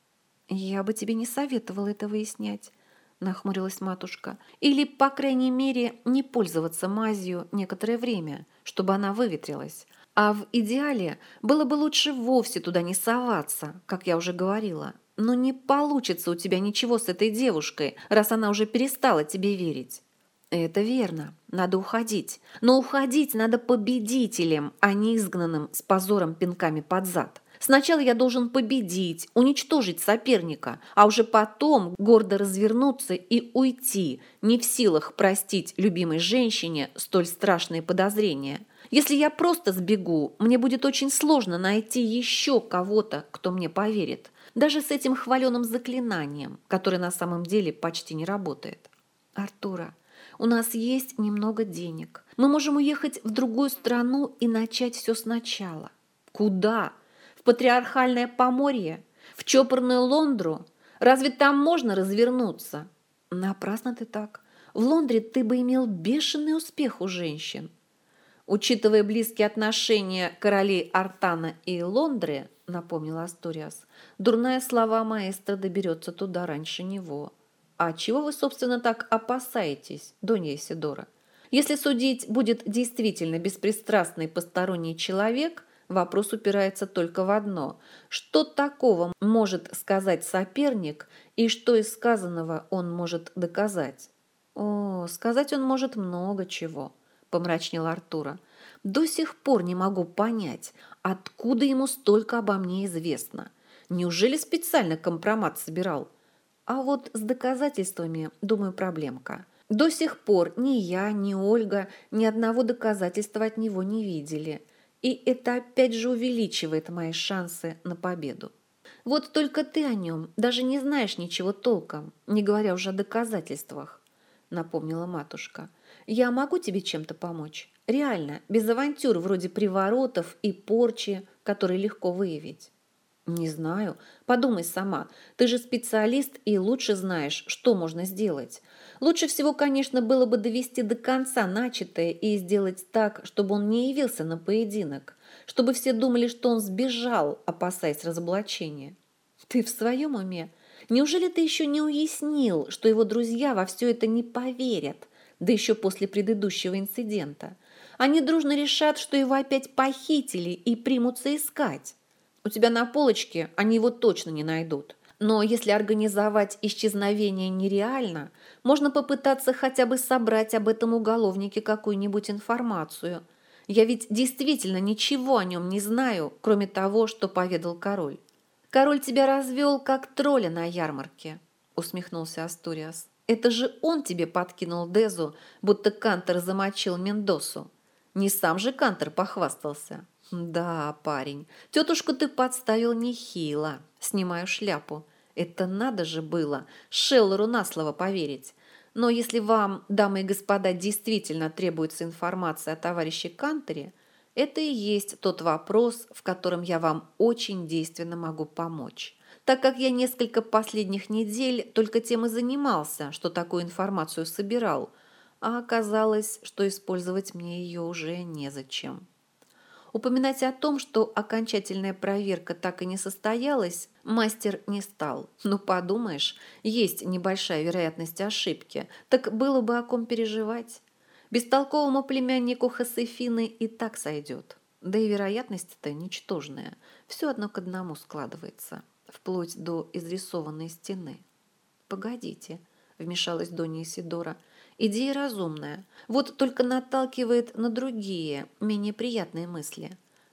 «Я бы тебе не советовала это выяснять», – нахмурилась матушка. «Или, по крайней мере, не пользоваться мазью некоторое время, чтобы она выветрилась. А в идеале было бы лучше вовсе туда не соваться, как я уже говорила. Но не получится у тебя ничего с этой девушкой, раз она уже перестала тебе верить». «Это верно. Надо уходить. Но уходить надо победителем, а не изгнанным с позором пинками под зад. Сначала я должен победить, уничтожить соперника, а уже потом гордо развернуться и уйти, не в силах простить любимой женщине столь страшные подозрения. Если я просто сбегу, мне будет очень сложно найти еще кого-то, кто мне поверит. Даже с этим хваленым заклинанием, которое на самом деле почти не работает. Артура, у нас есть немного денег. Мы можем уехать в другую страну и начать все сначала. Куда? В патриархальное Поморье? В чопорную Лондру? Разве там можно развернуться? Напрасно ты так. В Лондре ты бы имел бешеный успех у женщин. Учитывая близкие отношения королей Артана и Лондры, напомнил Асториас, дурная слава маэстро доберется туда раньше него. А чего вы, собственно, так опасаетесь, Донья Исидора? Если судить будет действительно беспристрастный посторонний человек, вопрос упирается только в одно. Что такого может сказать соперник и что из сказанного он может доказать? О, сказать он может много чего, помрачнел Артура. До сих пор не могу понять, откуда ему столько обо мне известно. Неужели специально компромат собирал? А вот с доказательствами, думаю, проблемка. До сих пор ни я, ни Ольга ни одного доказательства от него не видели. И это опять же увеличивает мои шансы на победу. Вот только ты о нем даже не знаешь ничего толком, не говоря уже о доказательствах, напомнила матушка. Я могу тебе чем-то помочь? Реально, без авантюр вроде приворотов и порчи, которые легко выявить. Не знаю. Подумай сама. Ты же специалист и лучше знаешь, что можно сделать. Лучше всего, конечно, было бы довести до конца начатое и сделать так, чтобы он не явился на поединок, чтобы все думали, что он сбежал, опасаясь разоблачения. Ты в своем уме? Неужели ты еще не уяснил, что его друзья во все это не поверят, да еще после предыдущего инцидента? Они дружно решат, что его опять похитили и примутся искать. У тебя на полочке они его точно не найдут. Но если организовать исчезновение нереально, можно попытаться хотя бы собрать об этом уголовнике какую-нибудь информацию. Я ведь действительно ничего о нем не знаю, кроме того, что поведал король. Король тебя развел, как тролля на ярмарке, усмехнулся Асториас. Это же он тебе подкинул Дезу, будто Кантор замочил Мендосу. Не сам же Кантор похвастался. Да, парень, тетушку ты подставил нехило. Снимаю шляпу. Это надо же было Шеллору на слово поверить. Но если вам, дамы и господа, действительно требуется информация о товарище Канторе, это и есть тот вопрос, в котором я вам очень действенно могу помочь. Так как я несколько последних недель только тем и занимался, что такую информацию собирал, а оказалось, что использовать мне ее уже незачем. Упоминать о том, что окончательная проверка так и не состоялась, мастер не стал. Ну, подумаешь, есть небольшая вероятность ошибки, так было бы о ком переживать. Бестолковому племяннику Хосефины и так сойдет. Да и вероятность-то ничтожная. Все одно к одному складывается, вплоть до изрисованной стены. «Погодите», — вмешалась Донья Исидора, — «идея разумная, вот только наталкивает на другие, менее приятные мысли.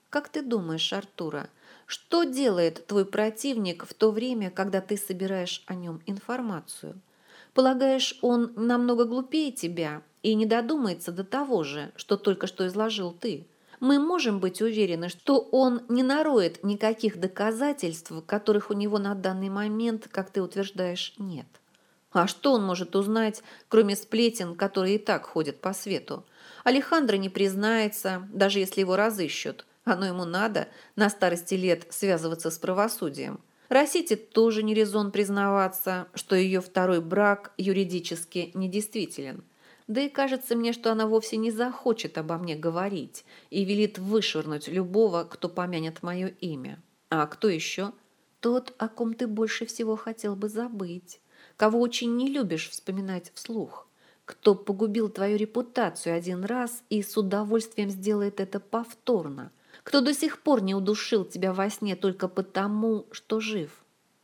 Как ты думаешь, Артура, что делает твой противник в то время, когда ты собираешь о нем информацию? Полагаешь, он намного глупее тебя и не додумается до того же, что только что изложил ты? Мы можем быть уверены, что он не нароет никаких доказательств, которых у него на данный момент, как ты утверждаешь, нет. А что он может узнать, кроме сплетен, которые и так ходят по свету? Алехандро не признается, даже если его разыщут. Оно ему надо на старости лет связываться с правосудием. Росите тоже не резон признаваться, что ее второй брак юридически недействителен. Да и кажется мне, что она вовсе не захочет обо мне говорить и велит вышвырнуть любого, кто помянет мое имя. А кто еще? Тот, о ком ты больше всего хотел бы забыть, кого очень не любишь вспоминать вслух, кто погубил твою репутацию один раз и с удовольствием сделает это повторно, кто до сих пор не удушил тебя во сне только потому, что жив.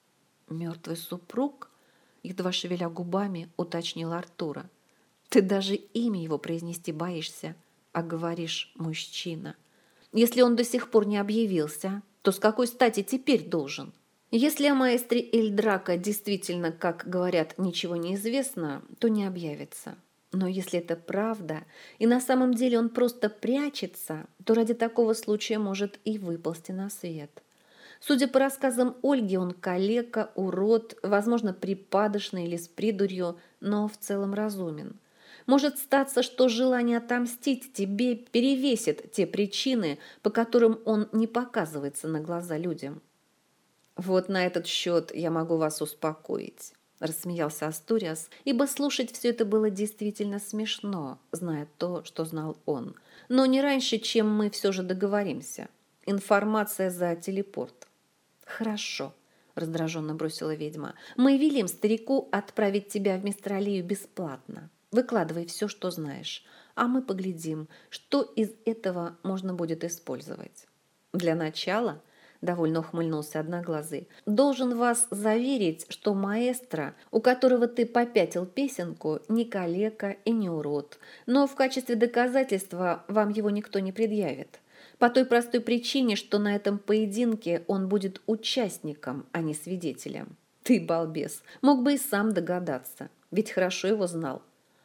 Мертвый супруг, едва шевеля губами, уточнил Артура. Ты даже имя его произнести боишься, а говоришь «мужчина». Если он до сих пор не объявился, то с какой стати теперь должен? Если о маэстре Эльдрака действительно, как говорят, ничего не известно, то не объявится. Но если это правда, и на самом деле он просто прячется, то ради такого случая может и выползти на свет. Судя по рассказам Ольги, он калека, урод, возможно, припадочный или с придурью, но в целом разумен. Может статься, что желание отомстить тебе перевесит те причины, по которым он не показывается на глаза людям. «Вот на этот счет я могу вас успокоить», – рассмеялся Астуриас, ибо слушать все это было действительно смешно, зная то, что знал он. «Но не раньше, чем мы все же договоримся. Информация за телепорт». «Хорошо», – раздраженно бросила ведьма. «Мы велим старику отправить тебя в Мистралию бесплатно. Выкладывай все, что знаешь, а мы поглядим, что из этого можно будет использовать. Для начала, довольно ухмыльнулся Одноглазый, должен вас заверить, что маэстро, у которого ты попятил песенку, не калека и не урод, но в качестве доказательства вам его никто не предъявит. По той простой причине, что на этом поединке он будет участником, а не свидетелем. Ты, балбес, мог бы и сам догадаться, ведь хорошо его знал.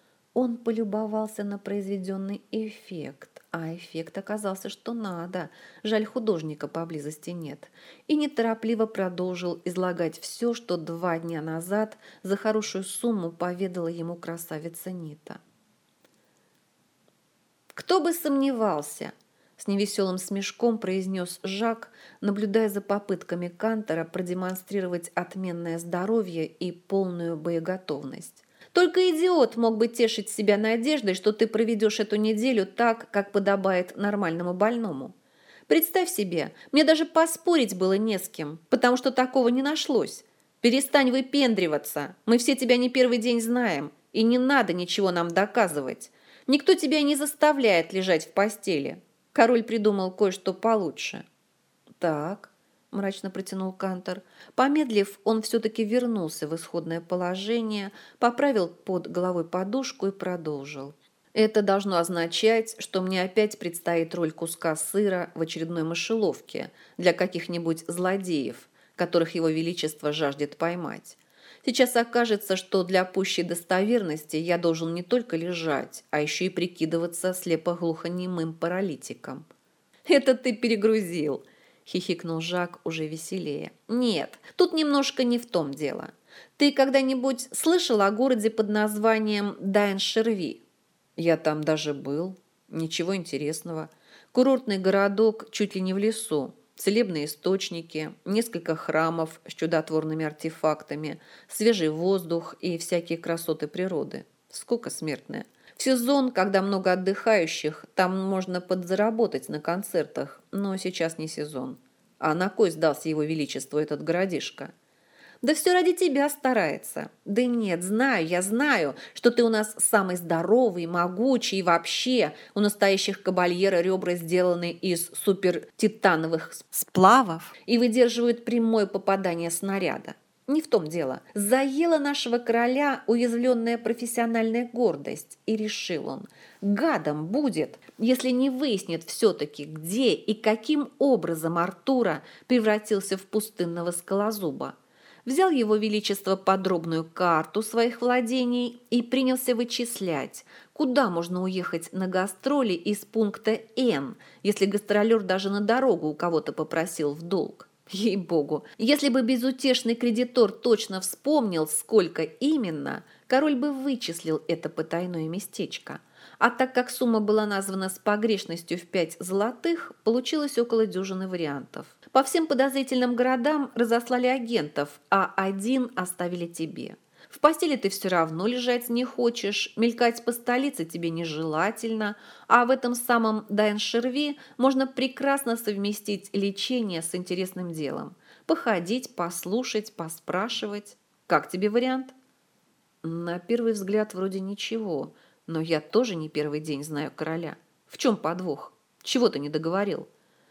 Он полюбовался на произведенный эффект, а эффект оказался что надо, жаль, художника поблизости нет, и неторопливо продолжил излагать все, что 2 дня назад за хорошую сумму поведала ему красавица Нита. «Кто бы сомневался!» – с невеселым смешком произнес Жак, наблюдая за попытками Кантора продемонстрировать отменное здоровье и полную боеготовность. Только идиот мог бы тешить себя надеждой, что ты проведешь эту неделю так, как подобает нормальному больному. Представь себе, мне даже поспорить было не с кем, потому что такого не нашлось. Перестань выпендриваться, мы все тебя не первый день знаем, и не надо ничего нам доказывать. Никто тебя не заставляет лежать в постели. Король придумал кое-что получше». «Так», – мрачно протянул Кантор. Помедлив, он все-таки вернулся в исходное положение, поправил под головой подушку и продолжил. «Это должно означать, что мне опять предстоит роль куска сыра в очередной мышеловке для каких-нибудь злодеев, которых его величество жаждет поймать. Сейчас окажется, что для пущей достоверности я должен не только лежать, а еще и прикидываться слепо-глухонемым паралитиком». «Это ты перегрузил!» – хихикнул Жак уже веселее. «Нет, тут немножко не в том дело. Ты когда-нибудь слышал о городе под названием Дайн-Шерви?» «Я там даже был. Ничего интересного. Курортный городок чуть ли не в лесу. Целебные источники, несколько храмов с чудотворными артефактами, свежий воздух и всякие красоты природы. Скука смертная. В сезон, когда много отдыхающих, там можно подзаработать на концертах, но сейчас не сезон. А на кой сдался его величеству этот городишко? Да все ради тебя старается. Да нет, я знаю, что ты у нас самый здоровый, могучий и вообще у настоящих кабальера ребра сделаны из супертитановых сплавов и выдерживают прямое попадание снаряда. Не в том дело. Заела нашего короля уязвленная профессиональная гордость, и решил он, гадом будет, если не выяснит все-таки, где и каким образом Артура превратился в пустынного скалозуба. Взял его величество подробную карту своих владений и принялся вычислять, куда можно уехать на гастроли из пункта Н, если гастролер даже на дорогу у кого-то попросил в долг. Ей-богу, если бы безутешный кредитор точно вспомнил, сколько именно, король бы вычислил это потайное местечко. А так как сумма была названа с погрешностью в 5 золотых, получилось около дюжины вариантов. По всем подозрительным городам разослали агентов, а один оставили тебе. В постели ты все равно лежать не хочешь, мелькать по столице тебе нежелательно, а в этом самом Дайншерви можно прекрасно совместить лечение с интересным делом. Походить, послушать, поспрашивать. Как тебе вариант? На первый взгляд вроде ничего, но я тоже не первый день знаю короля. В чем подвох? Чего ты не договорил?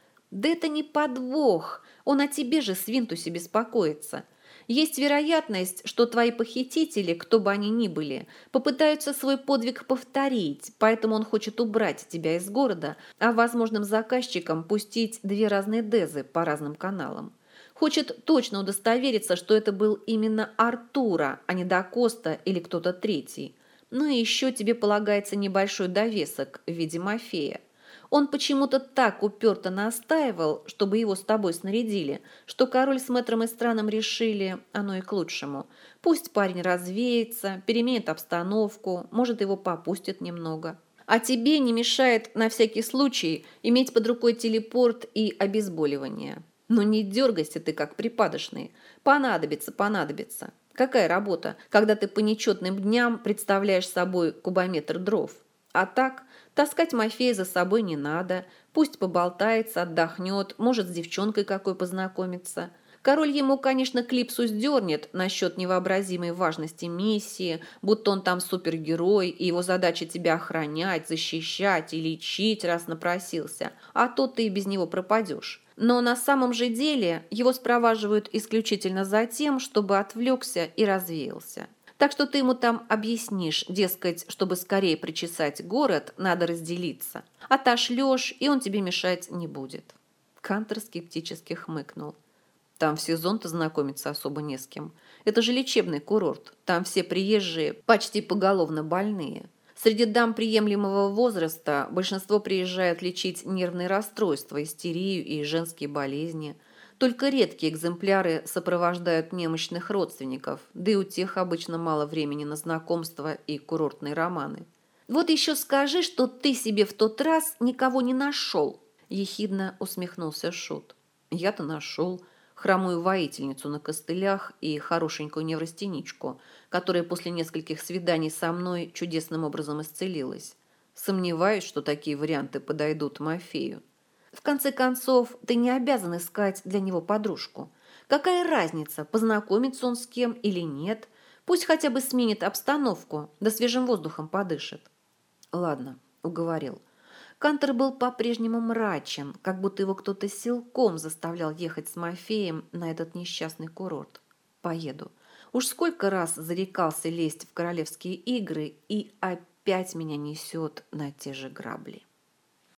Да это не подвох, он о тебе же, Свинтусе, беспокоится. Есть вероятность, что твои похитители, кто бы они ни были, попытаются свой подвиг повторить, поэтому он хочет убрать тебя из города, а возможным заказчикам пустить 2 разные дезы по разным каналам. Хочет точно удостовериться, что это был именно Артура, а не Дакоста или кто-то третий. Ну и еще тебе полагается небольшой довесок в виде Мафея. Он почему-то так уперто настаивал, чтобы его с тобой снарядили, что король с мэтром и страном решили, оно и к лучшему. Пусть парень развеется, переменит обстановку, может, его попустит немного. А тебе не мешает на всякий случай иметь под рукой телепорт и обезболивание. Но не дергайся ты, как припадочный. Понадобится, понадобится. Какая работа, когда ты по нечетным дням представляешь собой кубометр дров? А так, таскать Мафея за собой не надо. Пусть поболтается, отдохнет, может, с девчонкой какой познакомиться. Король ему, конечно, клипсу сдернет насчет невообразимой важности миссии, будто он там супергерой, и его задача тебя охранять, защищать и лечить, раз напросился. А то ты и без него пропадешь. Но на самом же деле его спроваживают исключительно за тем, чтобы отвлекся и развеялся. Так что ты ему там объяснишь, дескать, чтобы скорее причесать город, надо разделиться. Отошлешь, и он тебе мешать не будет. Кантер скептически хмыкнул. Там в сезон-то знакомиться особо не с кем. Это же лечебный курорт. Там все приезжие почти поголовно больные. Среди дам приемлемого возраста большинство приезжают лечить нервные расстройства, истерию и женские болезни. Только редкие экземпляры сопровождают немощных родственников, да и у тех обычно мало времени на знакомства и курортные романы. «Вот еще скажи, что ты себе в тот раз никого не нашел», – ехидно усмехнулся Шут. «Я-то нашел хромую воительницу на костылях и хорошенькую неврастеничку, которая после нескольких свиданий со мной чудесным образом исцелилась. Сомневаюсь, что такие варианты подойдут Мафею. В конце концов, ты не обязан искать для него подружку. Какая разница, познакомится он с кем или нет? Пусть хотя бы сменит обстановку, да свежим воздухом подышит». «Ладно», — уговорил. Кантер был по-прежнему мрачен, как будто его кто-то силком заставлял ехать с Мафеем на этот несчастный курорт. «Поеду. Уж сколько раз зарекался лезть в королевские игры, и опять меня несет на те же грабли».